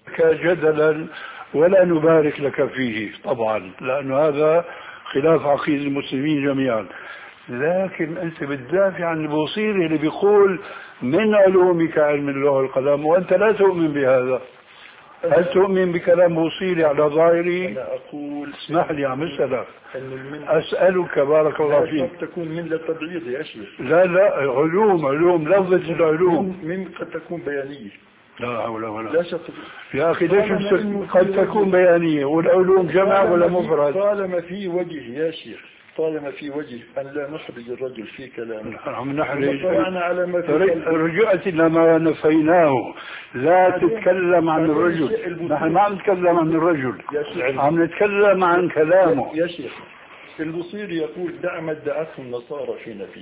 كجدلا ولا نبارك لك فيه طبعا، لأن هذا خلاف عقيدة المسلمين جميعا. لكن أنت بتدافع عن البوصيري اللي بيقول من علومك علم اللوح والقلم، وأنت لا تؤمن بهذا. هل تؤمن بكلام بوصيري على ظاهري؟ أنا أقول اسمح لي عم أسألك أسألك بارك الله فيك. قد تكون من للتبعيض يا شيخ. لا لا علوم علوم لفظة العلوم من قد تكون بيانية. لا حول ولا لا شك. يا أخي ليش قد تكون بيانية والعلوم جمع ولا مفرد؟ طالما في وجه يا شيخ، طالما في وجه أن لا نحرج الرجل في كلامه. نحن نحرج على ما رجعت إلى ما نفيناه. لا تتكلم عن الرجل، نحن ما عم نتكلم عن الرجل، عم نتكلم عن كلامه. يا شيخ البوصيري يقول دع ما ادعته النصارى في نفيه.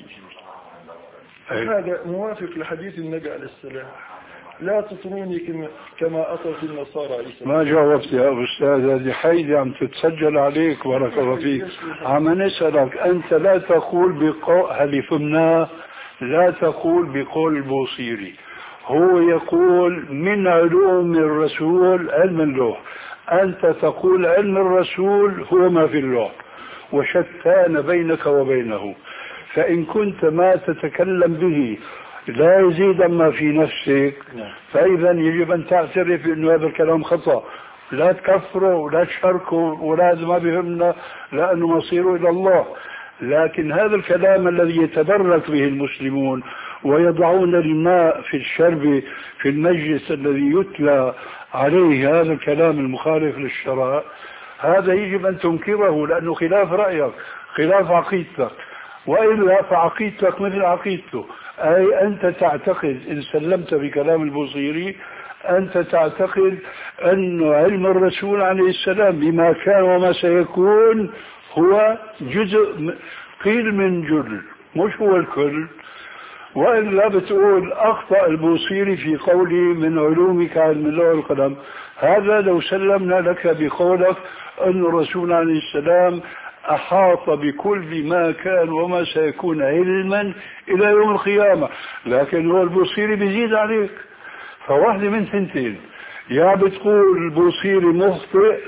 هذا موافق لحديث النبي عليه السلام، لا تطروني كما أطرت النصارى عيسى. ما جاوبت يا أستاذ، هذه حيدة عم تتسجل عليك بارك الله فيك. عم نسألك أنت لا تقول بقول هل فهمناه، لا تقول بقول البوصيري. هو يقول من علوم الرسول علم اللوح، أنت تقول علم الرسول هو ما في اللوح، وشتان بينك وبينه. فإن كنت ما تتكلم به لا يزيد ما في نفسك فإذا يجب أن تعترف أن هذا الكلام خطأ. لا تكفره ولا تشاركه ولا ما بهمنا لأنه مصيره إلى الله. لكن هذا الكلام الذي يتبرك به المسلمون ويضعون الماء في الشرب في المجلس الذي يتلى عليه هذا الكلام المخالف للشرع، هذا يجب أن تنكره لأنه خلاف رأيك، خلاف عقيدتك، وإلا فعقيدتك مثل عقيدته. أي أنت تعتقد إن سلمت بكلام البوصيري أنت تعتقد أن علم الرسول عليه السلام بما كان وما سيكون هو جزء قيل من جل، مش هو الكل. وإلا بتقول أخطأ البوصيري في قوله من علومك علم اللوح والقلم. هذا لو سلمنا لك بقولك أن الرسول عليه السلام أحاط بكل ما كان وما سيكون علما إلى يوم القيامة، لكن هو البوصيري بيزيد عليك. فواحدة من ثنتين، يا بتقول البوصيري مخطئ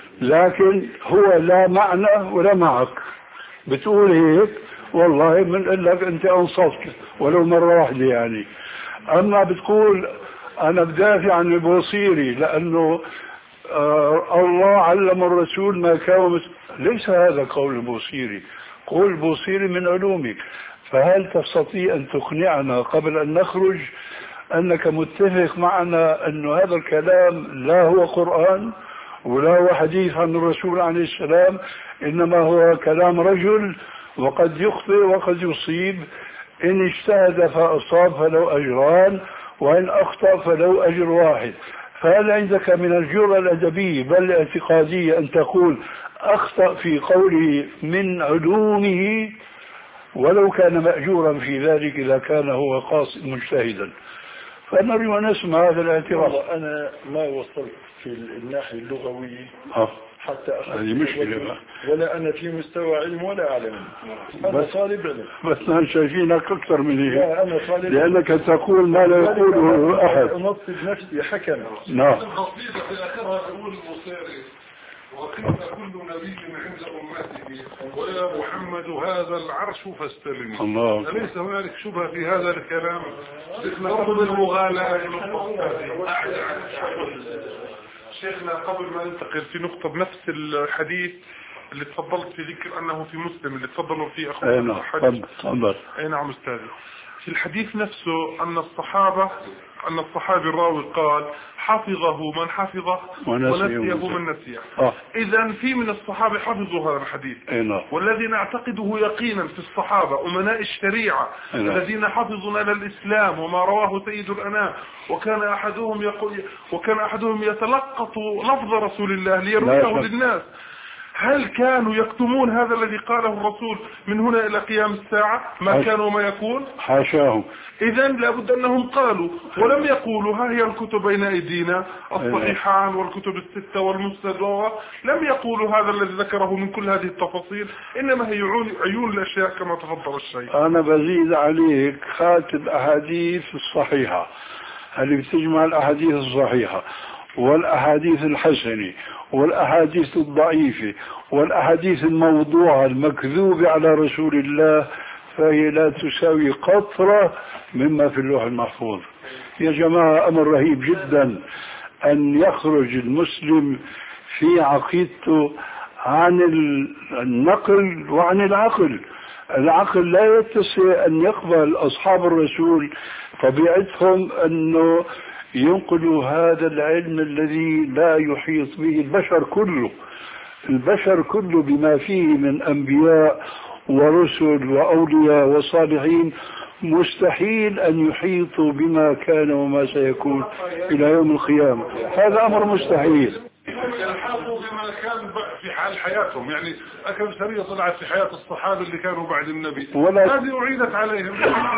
لكن هو لا معنى ولا معك، بتقول هيك والله بنقول لك أنت أنصفت ولو مرة واحدة يعني. أما بتقول أنا بدافع عن البوصيري لأنه آه الله علم الرسول ما كان، ليس هذا قول البوصيري، قول البوصيري من علومك. فهل تستطيع أن تقنعنا قبل أن نخرج أنك متفق معنا أن هذا الكلام لا هو قرآن ولا هو حديث عن الرسول عليه السلام، إنما هو كلام رجل وقد يخطئ وقد يصيب، إن اجتهد فأصاب فله أجران وإن أخطأ فله أجر واحد. فهل عندك من الجرأة الأدبية بل الاعتقادية أن تقول أخطأ في قوله من علومه ولو كان مأجورا في ذلك إذا كان هو قاصد مجتهدا؟ فنريد أن نسمع هذا الاعتراف. أنا ما وصلت في الناحية اللغوية أه. حتى هذه مشكلة، ولا أنا في مستوى علم ولا أعلم. أنا طالب علم، بس نحن شايفينك أكثر من هيك. لا أنا طالب، لأنك تقول ما لا يقوله أحد. أنصب نفسي حكم. نعم. القصيدة في آخرها يقول البوصيري وقيل كل نبي عند أمته ويا محمد هذا العرش فاستلم. الله. أليس هنالك شبهة في هذا الكلام؟ قبل المغالاة شيخنا، قبل ما ننتقل في نقطة بنفس الحديث اللي تفضلت في ذكر أنه في مسلم اللي تفضلوا فيه أخونا. أي نعم تفضل. أي نعم أستاذي. في الحديث نفسه أن الصحابة أن الصحابي الراوي قال حفظه من حفظه ونسيه من نسيه. آه. إذا في من الصحابة حفظوا هذا الحديث. نعم. والذي نعتقده يقينا في الصحابة أمناء الشريعة الذين حفظوا لنا الإسلام وما رواه سيد الأنام، وكان أحدهم يقول وكان أحدهم يتلقط لفظ رسول الله ليرويه للناس. هل كانوا يكتمون هذا الذي قاله الرسول من هنا إلى قيام الساعة ما كان وما يكون؟ حاشاهم. إذن لابد أنهم قالوا، ولم يقولوا ها هي الكتب بين أيدينا الصحيحان والكتب الستة والمسند، لم يقولوا هذا الذي ذكره من كل هذه التفاصيل، إنما هي عيون الأشياء كما تفضل الشيخ. أنا بزيد عليك خاتم الأحاديث الصحيحة اللي بتجمع الأحاديث الصحيحة والأحاديث الحسنة والأحاديث الضعيفة والأحاديث الموضوعة المكذوبة على رسول الله، فهي لا تساوي قطرة مما في اللوح المحفوظ. يا جماعة أمر رهيب جدا أن يخرج المسلم في عقيدته عن النقل وعن العقل. العقل لا يتسع أن يقبل أصحاب الرسول، طبيعتهم أنه ينقلوا هذا العلم الذي لا يحيط به البشر كله، البشر كله بما فيه من أنبياء ورسل وأولياء وصالحين، مستحيل أن يحيطوا بما كان وما سيكون إلى يوم القيامة. هذا أمر مستحيل. يلحقوا بما كان في حال حياتهم، يعني أكثر سرية طلعت في حياة الصحابة اللي كانوا بعد النبي، هذه أعيدت عليهم.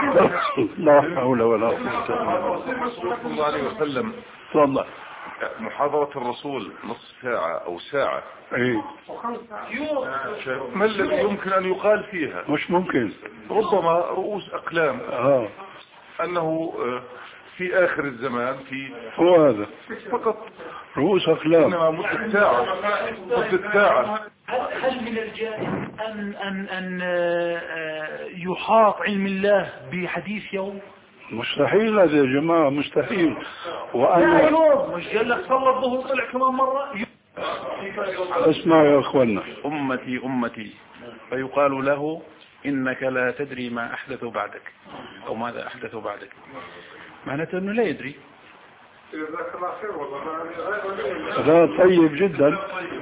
لا حول ولا قوة صلى الله عليه وسلم. والله محاضرة الرسول نصف ساعة أو ساعة، ايه ما الذي يمكن أن يقال فيها؟ مش ممكن. ربما رؤوس أقلام آه. أنه في آخر الزمان في هو هذا فقط رؤوس أقلام، إنما مدة ساعة مدة ساعة. هل من الجائز أن أن أن يحاط علم الله بحديث يوم؟ مستحيل هذا يا جماعة، مستحيل. وأنا يوم مش قال لك صلى الظهر طلع كمان مرة. اسمع يا أخوانا، أمتي أمتي فيقال له إنك لا تدري ما أحدث بعدك أو ماذا أحدث بعدك، معناته أنه لا يدري. هذا طيب جدا.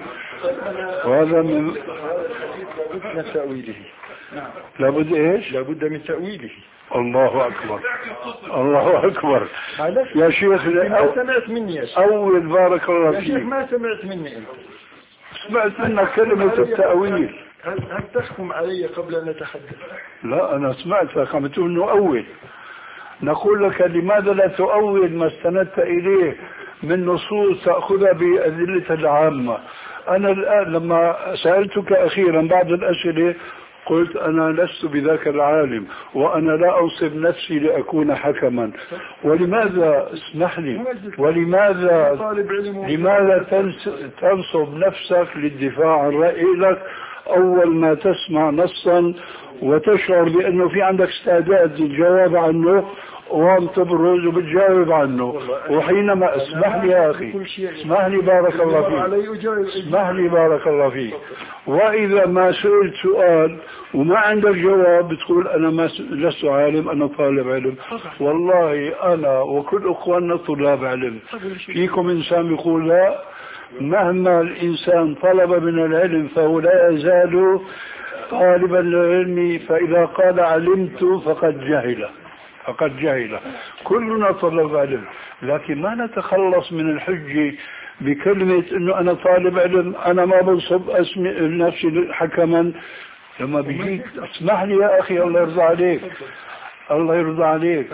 وهذا من لابد من تأويله. لابد ايش؟ لابد من تأويله. الله اكبر الله اكبر يا شيخ. ما سمعت مني يا شيخ. اول بارك الله فيك. يا شيخ ما سمعت مني انت. سمعت منك كلمة التأويل. هل, هل تحكم علي قبل ان نتحدث؟ لا انا سمعتك عم تقول نؤول. نقول لك لماذا لا تؤول ما استندت اليه من نصوص تأخذها بأدلة العامة. انا الان لما سألتك اخيرا بعد الاسئلة قلت أنا لست بذاك العالم وأنا لا أوصف نفسي لأكون حكما. ولماذا اسمح لي ولماذا لماذا تنصب نفسك للدفاع عن رأيك أول ما تسمع نصا وتشعر بأنه في عندك استعداد للجواب عنه وهم تبرز وبتجاوب عنه. وحينما اسمح لي يا أخي اسمح لي بارك الله فيك اسمح لي بارك الله فيك وإذا ما سئلت سؤال وما عندك جواب بتقول أنا ما لست عالم أنا طالب علم. والله أنا وكل أخواننا طلاب علم. فيكم إنسان يقول لا مهما الإنسان طلب من العلم فهو لا يزال طالبا للعلم فإذا قال علمت فقد جهل فقد جهل. كلنا طلب علم لكن ما نتخلص من الحجة بكلمة انه انا طالب علم انا ما بنصب اسمي نفسي حكما. لما بيجيك اسمح لي يا اخي الله يرضى عليك الله يرضى عليك.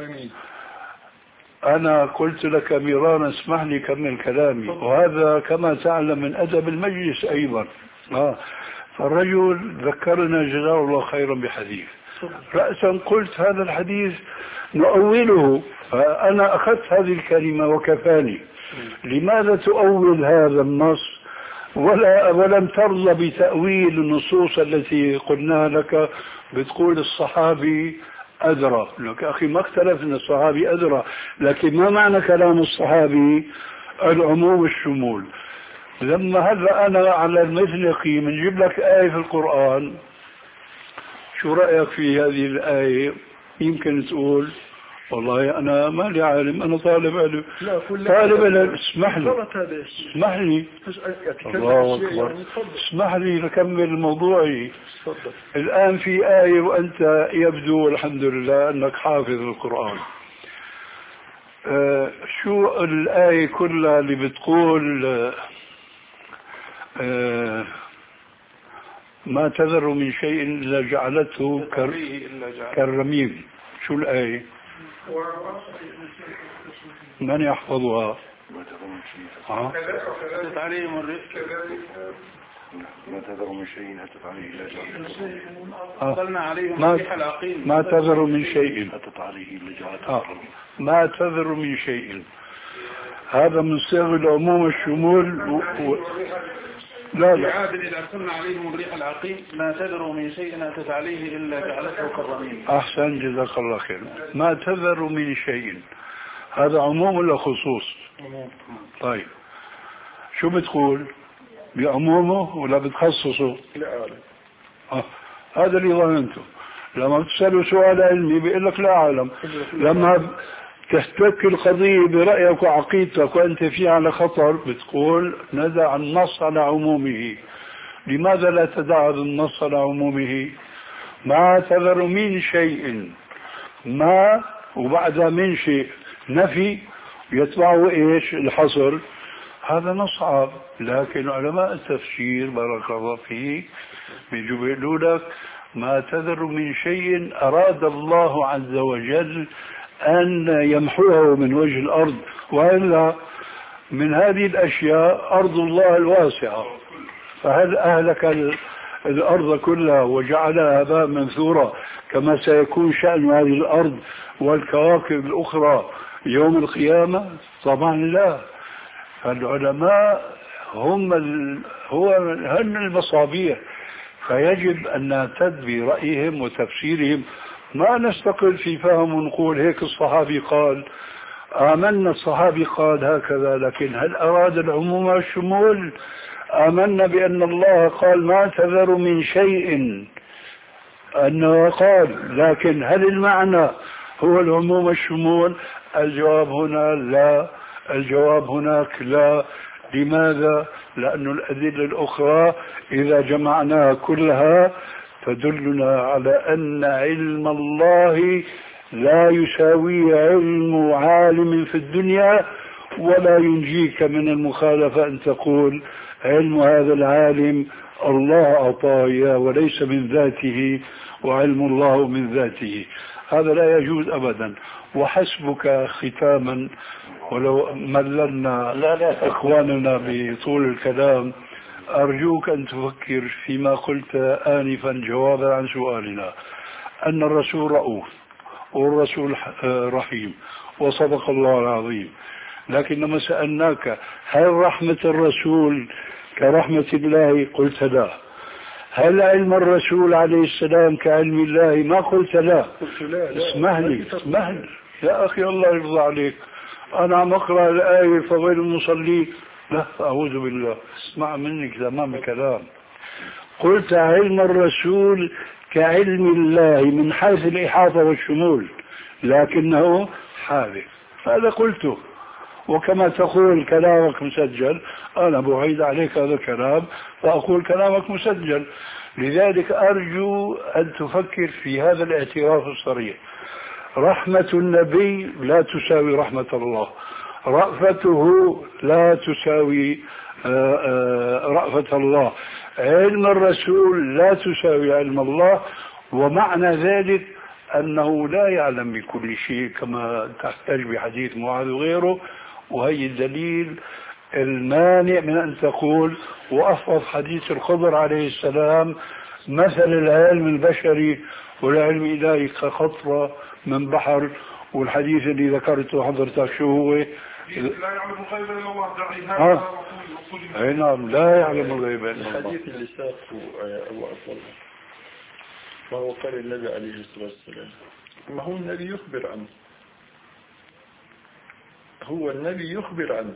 انا قلت لك مرارا اسمح لي كمل كلامي وهذا كما تعلم من ادب المجلس ايضا. آه. فالرجل ذكرنا جزاه الله خيرا بحديث رأسا قلت هذا الحديث نؤوله. فأنا أخذت هذه الكلمة وكفاني. لماذا تؤول هذا النص ولا ولم ترضى بتأويل النصوص التي قلنا لك؟ بتقول الصحابي أدرى. لك أخي ما اختلف أن الصحابي أدرى لكن ما معنى كلام الصحابي؟ العموم والشمول. لما هلا أنا على المثل نجيب لك آية في القرآن شو رأيك في هذه الآية؟ يمكن تقول والله أنا ما لي عالم أنا طالب علم. طالب علم اسمح لي اسمح لي الله أكبر اسمح لي نكمل موضوعي. الآن في آية وأنت يبدو الحمد لله أنك حافظ القرآن. آه شو الآية كلها اللي بتقول آه ما تذر من شيء إلا جعلته كر... كالرميم. شو الآية؟ من يحفظها؟ ها؟ أتت عليهم الرزق ما تذر من شيء أتت عليه إلا جعلته أرسلنا عليهم الريح العقيم. ما تذر من شيء أتت عليه إلا جعلته ما تذر من شيء. هذا من صيغ العموم الشمول و... و... لا لا عاد إذا أرسلنا عليهم الريح العقيم ما تذر من شيء أتت عليه إلا جعلته كالرميم. أحسن جزاك الله خير. ما تذر من شيء هذا عموم ولا خصوص؟ طيب شو بتقول بعمومه ولا بتخصصه؟ لا آه. هذا اللي ظننته. لما بتسأله سؤال علمي بيقول لك لا أعلم. لما تحتك القضية برأيك وعقيدتك وأنت فيها على خطر بتقول ندع النص على عمومه. لماذا لا تدع النص على عمومه؟ ما تذر من شيء ما وبعد من شيء نفي يتبعه ايش؟ الحصر. هذا نصعب لكن علماء التفسير بارك الله فيك بيجوا بيقولوا لك ما تذر من شيء أراد الله عز وجل أن يمحوه من وجه الأرض. وإلا من هذه الأشياء أرض الله الواسعة فهل أهلك الأرض كلها وجعلها هباء منثورا كما سيكون شأن هذه الأرض والكواكب الأخرى يوم القيامة؟ طبعا لا. فالعلماء هم ال... هو هم المصابيح فيجب أن نعتد برأيهم وتفسيرهم. ما نستقل في فهم ونقول هيك الصحابي قال آمنا الصحابي قال هكذا لكن هل أراد العموم والشمول؟ آمنا بأن الله قال ما تذر من شيء أنه قال لكن هل المعنى هو العموم والشمول؟ الجواب هنا لا. الجواب هناك لا. لماذا؟ لأن الأدلة الأخرى إذا جمعناها كلها تدلنا على أن علم الله لا يساوي علم عالم في الدنيا، ولا ينجيك من المخالفة أن تقول علم هذا العالم الله أعطاه إياه وليس من ذاته، وعلم الله من ذاته. هذا لا يجوز أبدا. وحسبك ختاما، ولو مللنا لا لا إخواننا بطول الكلام، أرجوك أن تفكر فيما قلت آنفا جوابا عن سؤالنا، أن الرسول رؤوف والرسول رحيم وصدق الله العظيم. لكن لما سألناك هل رحمة الرسول كرحمة الله قلت لا. هل علم الرسول عليه السلام كعلم الله؟ ما قلت لا. اسمح لي اسمح لي يا أخي الله يرضى عليك، أنا عم أقرأ الآية فويل المصلين. لا أعوذ بالله، اسمع منك تمام الكلام. قلت علم الرسول كعلم الله من حيث الإحاطة والشمول، لكنه حادث. هذا قلته، وكما تقول كلامك مسجل أنا بعيد عليك هذا الكلام فأقول كلامك مسجل. لذلك أرجو أن تفكر في هذا الاعتراف الصريح. رحمة النبي لا تساوي رحمة الله، رأفته لا تساوي رأفة الله، علم الرسول لا تساوي علم الله. ومعنى ذلك أنه لا يعلم بكل شيء كما تحتاج بحديث معاذ وغيره. وهي الدليل المانع من أن تقول وأفضل حديث الخضر عليه السلام مثل العلم البشري والعلم الإلهي كقطرة من بحر. والحديث اللي ذكرته حضرتك شو هو؟ لا يعلم الغيب إلا الله، دعي هذا آه. أي نعم، لا يعلم الغيب إلا الله. الحديث اللي ساقه أبو عبد الله ما هو قال النبي عليه الصلاة والسلام، ما هو النبي يخبر عنه، هو النبي يخبر عنه،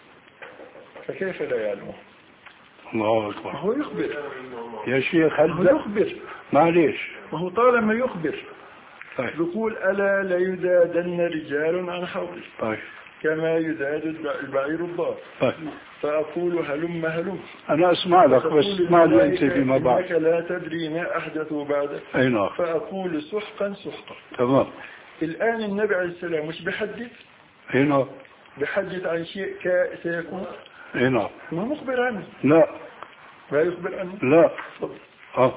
فكيف لا يعلمه؟ الله أكبر. ما هو يخبر يا شيخ، هل هو يخبر؟ معليش، ما هو طالما يخبر طيب. يقول ألا ليدادن رجال عن حولي طيب. كما يداد البعير الضار. طيب. فأقول هلم هلم. أنا أسمع لك بس ما لي أنت فيما بعد. إنك لا تدري ما أحدثوا بعدك. أي نعم. فأقول سحقا سحقا. تمام. الآن النبي عليه السلام مش بحدث؟ أي نعم. بحدث عن شيء سيكون؟ أي نعم. ما مخبر عنه. لا. لا يخبر عنه. لا. آه.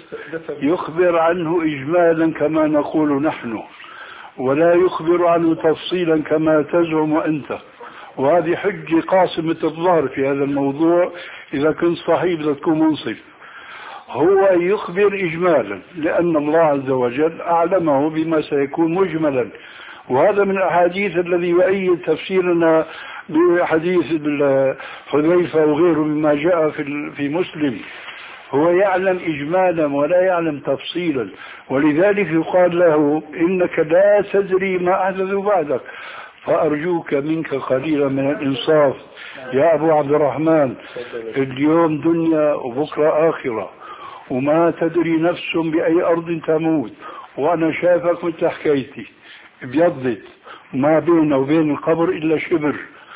يخبر عنه إجمالا كما نقول نحن، ولا يخبر عنه تفصيلا كما تزعم أنت. وهذه حجة قاسمة الظهر في هذا الموضوع. إذا كنت صحيح لتكون منصف. هو يخبر إجمالا لأن الله عز وجل أعلمه بما سيكون مجملا، وهذا من الأحاديث الذي يؤيد تفسيرنا بحديث حذيفة وغيره مما جاء في في مسلم. هو يعلم إجمالا ولا يعلم تفصيلا، ولذلك يقال له إنك لا تدري ما أحدث بعدك. فأرجوك منك قليلا من الإنصاف يا أبو عبد الرحمن. اليوم دنيا وبكرة آخرة، وما تدري نفس بأي أرض تموت. وأنا شايفك مثل حكايتي ابيضت ما بينه وبين القبر إلا شبر،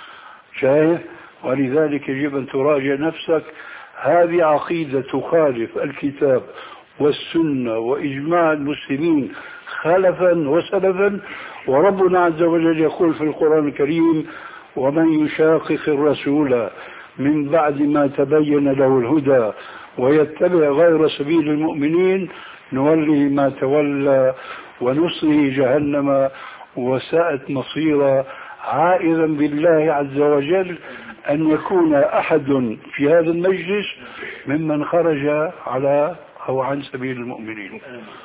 شايف؟ ولذلك يجب أن تراجع نفسك. هذه عقيدة تخالف الكتاب والسنة وإجماع المسلمين خلفا وسلفا. وربنا عز وجل يقول في القرآن الكريم ومن يشاقق الرسول من بعد ما تبين له الهدى ويتبع غير سبيل المؤمنين نوله ما تولى ونصره جهنم وساءت مصيرا. عائذا بالله عز وجل أن يكون أحد في هذا المجلس ممن خرج على أو عن سبيل المؤمنين.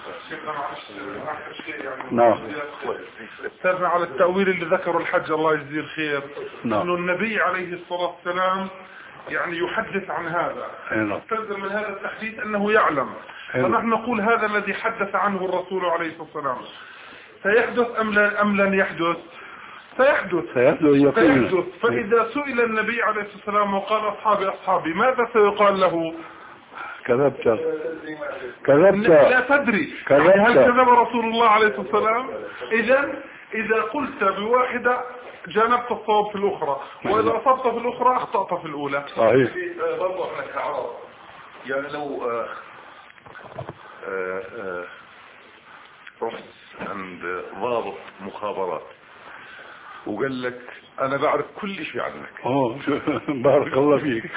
نعم. استاذنا على التأويل اللي ذكره الحج الله يجزيه الخير، نعم. أنه النبي عليه الصلاة والسلام يعني يحدث عن هذا، استلزم من هذا التحديث أنه يعلم. فنحن نقول هذا الذي حدث عنه الرسول عليه الصلاة والسلام سيحدث أم, لا أم لن يحدث؟ سيحدث. سيحدث. سيحدث. فإذا سئل النبي عليه الصلاة والسلام وقال أصحابي أصحابي ماذا سيقال له؟ كذبت كذبت لا تدري. كذبت. هل كذب رسول الله عليه الصلاة والسلام؟ إذن إذا قلت بواحدة جانبت الصواب في الأخرى، وإذا أصبت في الأخرى أخطأت في الأولى. صحيح. برضو احنا كعرب يعني لو آه آه آه رحت عند ضابط مخابرات وقال لك انا بعرف كل شيء عنك. اوه بارك الله فيك.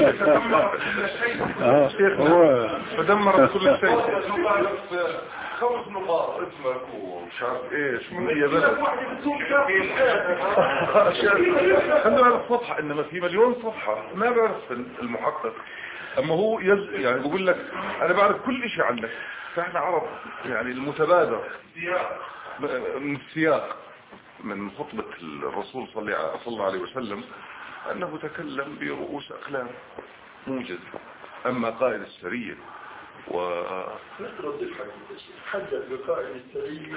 فدمرت كل شيء. خمس نقاط اسمك ومش عارف ايش من اي بلد. عنده هذا الصفحة، انما في مليون صفحة ما بعرف المحقق. اما هو يز... يعني بقول لك انا بعرف كل شيء عنك. فاحنا عرب يعني المتبادر من السياق من خطبة الرسول صلى الله عليه وسلم انه تكلم برؤوس اقلام موجز. اما قائد السرية و نترد الحديث حدث بقائد السرية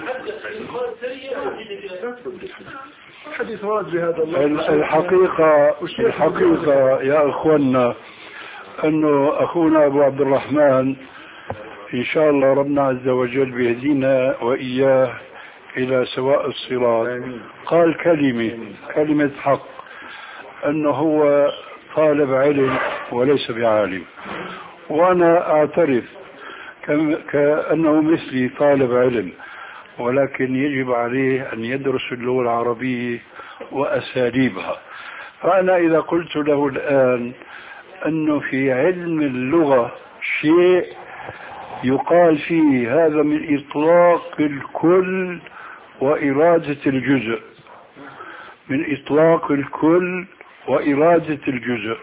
حديث ورد بهذا الله. الحقيقة الحقيقة يا اخواننا انه اخونا ابو عبد الرحمن ان شاء الله ربنا عز وجل بيهدينا واياه الى سواء الصراط قال كلمة كلمة حق انه هو طالب علم وليس بعالم، وانا اعترف كأنه مثلي طالب علم، ولكن يجب عليه ان يدرس اللغة العربية واساليبها. فانا اذا قلت له الان انه في علم اللغة شيء يقال فيه هذا من اطلاق الكل وإرادة الجزء، من إطلاق الكل وإرادة الجزء.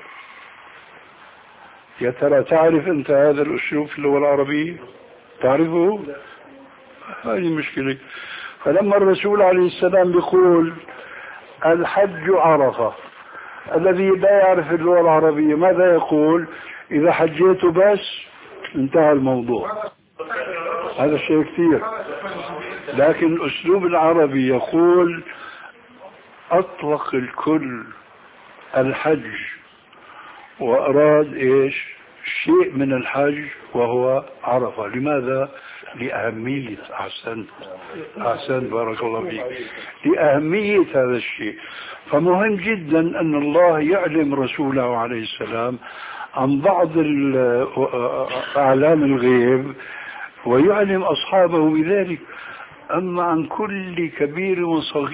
يا ترى تعرف أنت هذا الأسلوب في اللغة العربية؟ تعرفه؟ هذه مشكلة. فلما الرسول عليه السلام يقول الحج عرفة، الذي لا يعرف اللغة العربية ماذا يقول؟ إذا حجيت بس انتهى الموضوع. هذا الشيء كثير. لكن الأسلوب العربي يقول أطلق الكل الحج وأراد إيش شيء من الحج وهو عرفة. لماذا؟ لأهمية أحسنت أحسنت بارك الله فيك، لأهمية هذا الشيء. فمهم جدا أن الله يعلم رسوله عليه السلام عن بعض أعلام الغيب ويعلم أصحابه بذلك. أما عن كل كبير وصغير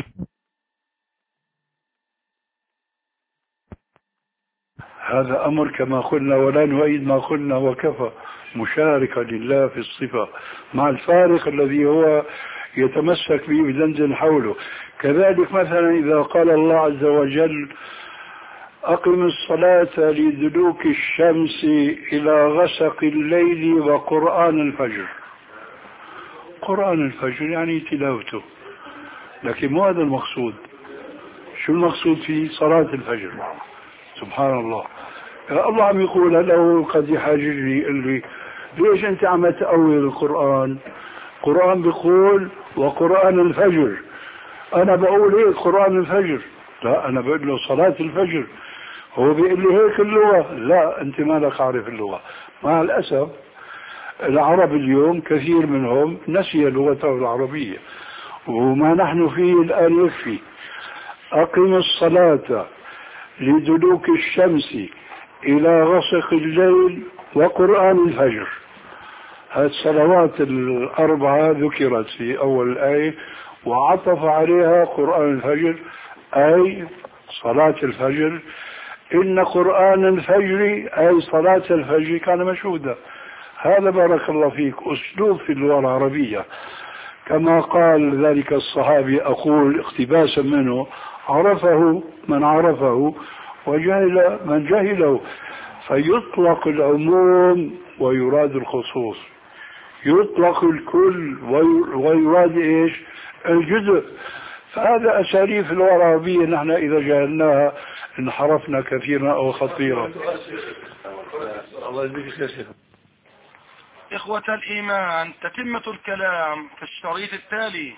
هذا أمر كما قلنا ولا نؤيد ما قلنا وكفى مشاركة لله في الصفة مع الفارق الذي هو يتمسك به بدندن حوله. كذلك مثلا إذا قال الله عز وجل أقم الصلاة لدلوك الشمس إلى غسق الليل وقرآن الفجر، قرآن الفجر يعني تلاوته، لكن مو هذا المقصود. شو المقصود فيه؟ صلاة الفجر. سبحان الله. الله عم يقول له قد يحاججني يقول لي ليش انت عم تأول القرآن؟ القرآن بيقول وقرآن الفجر. انا بقول ايه قرآن الفجر؟ لا انا بقول له صلاة الفجر. هو بيقول لي هيك اللغة؟ لا انت ما لك عارف اللغة. مع الاسف العرب اليوم كثير منهم نسي لغته العربية، وما نحن فيه الآن يكفي. أقم الصلاة لدلوك الشمس إلى غسق الليل وقرآن الفجر. هذه الصلوات الأربعة ذكرت في أول الآية وعطف عليها قرآن الفجر أي صلاة الفجر. إن قرآن الفجر أي صلاة الفجر كان مشهودا. هذا بارك الله فيك أسلوب في اللغة العربية، كما قال ذلك الصحابي أقول اقتباسا منه عرفه من عرفه وجهل من جهله. فيطلق العموم ويراد الخصوص، يطلق الكل ويراد ايش الجزء. فهذا أساليب في اللغة العربية نحن إذا جهلناها انحرفنا كثيرا أو خطيرا. الله يجزيك يا شيخ. إخوة الإيمان، تتمة الكلام في الشريط التالي.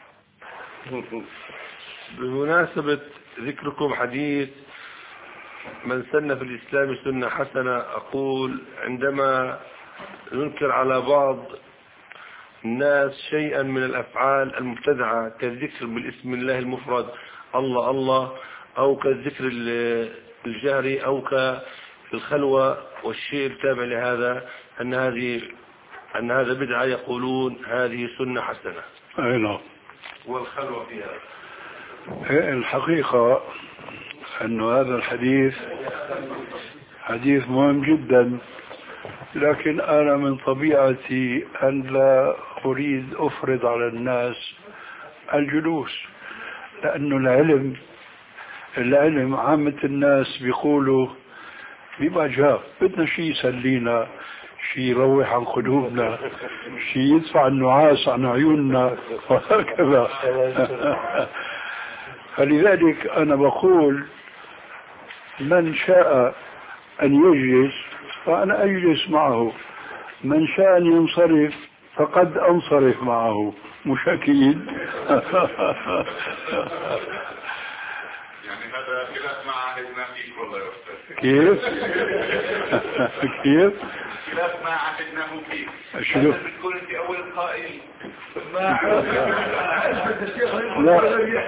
بمناسبة ذكركم حديث من سن في الإسلام سنة حسنة، أقول عندما ننكر على بعض الناس شيئا من الأفعال المبتدعة كالذكر بالاسم الله المفرد الله الله، أو كالذكر الجهري، أو كالخلوة والشيء التابع لهذا، أن هذه أن هذا بدعة، يقولون هذه سنة حسنة. أي نعم. والخلوة فيها الحقيقة أن هذا الحديث حديث مهم جدا، لكن أنا من طبيعتي أن لا أريد أفرض على الناس الجلوس، لأنه العلم العلم عامة الناس بيقولوا بما جاء بدنا شيء يسلينا، شيء يروح عن قلوبنا، شيء يدفع النعاس عن عيوننا وهكذا. فلذلك أنا بقول من شاء أن يجلس فأنا أجلس معه، من شاء أن ينصرف فقد أنصرف معه، مش أكيد. يعني هذا خلاف ما عهدنا فيه والله يا أستاذ. كيف؟ كيف؟ خلاف ما عهدناه فيه. شنو؟ بتكون في أول القائل ما لا.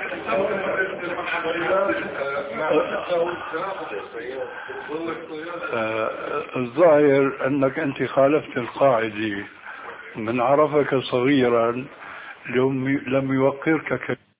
الظاهر أنك أنت خالفت القاعدة، من عرفك صغيرا لم يوقرك كبيرا.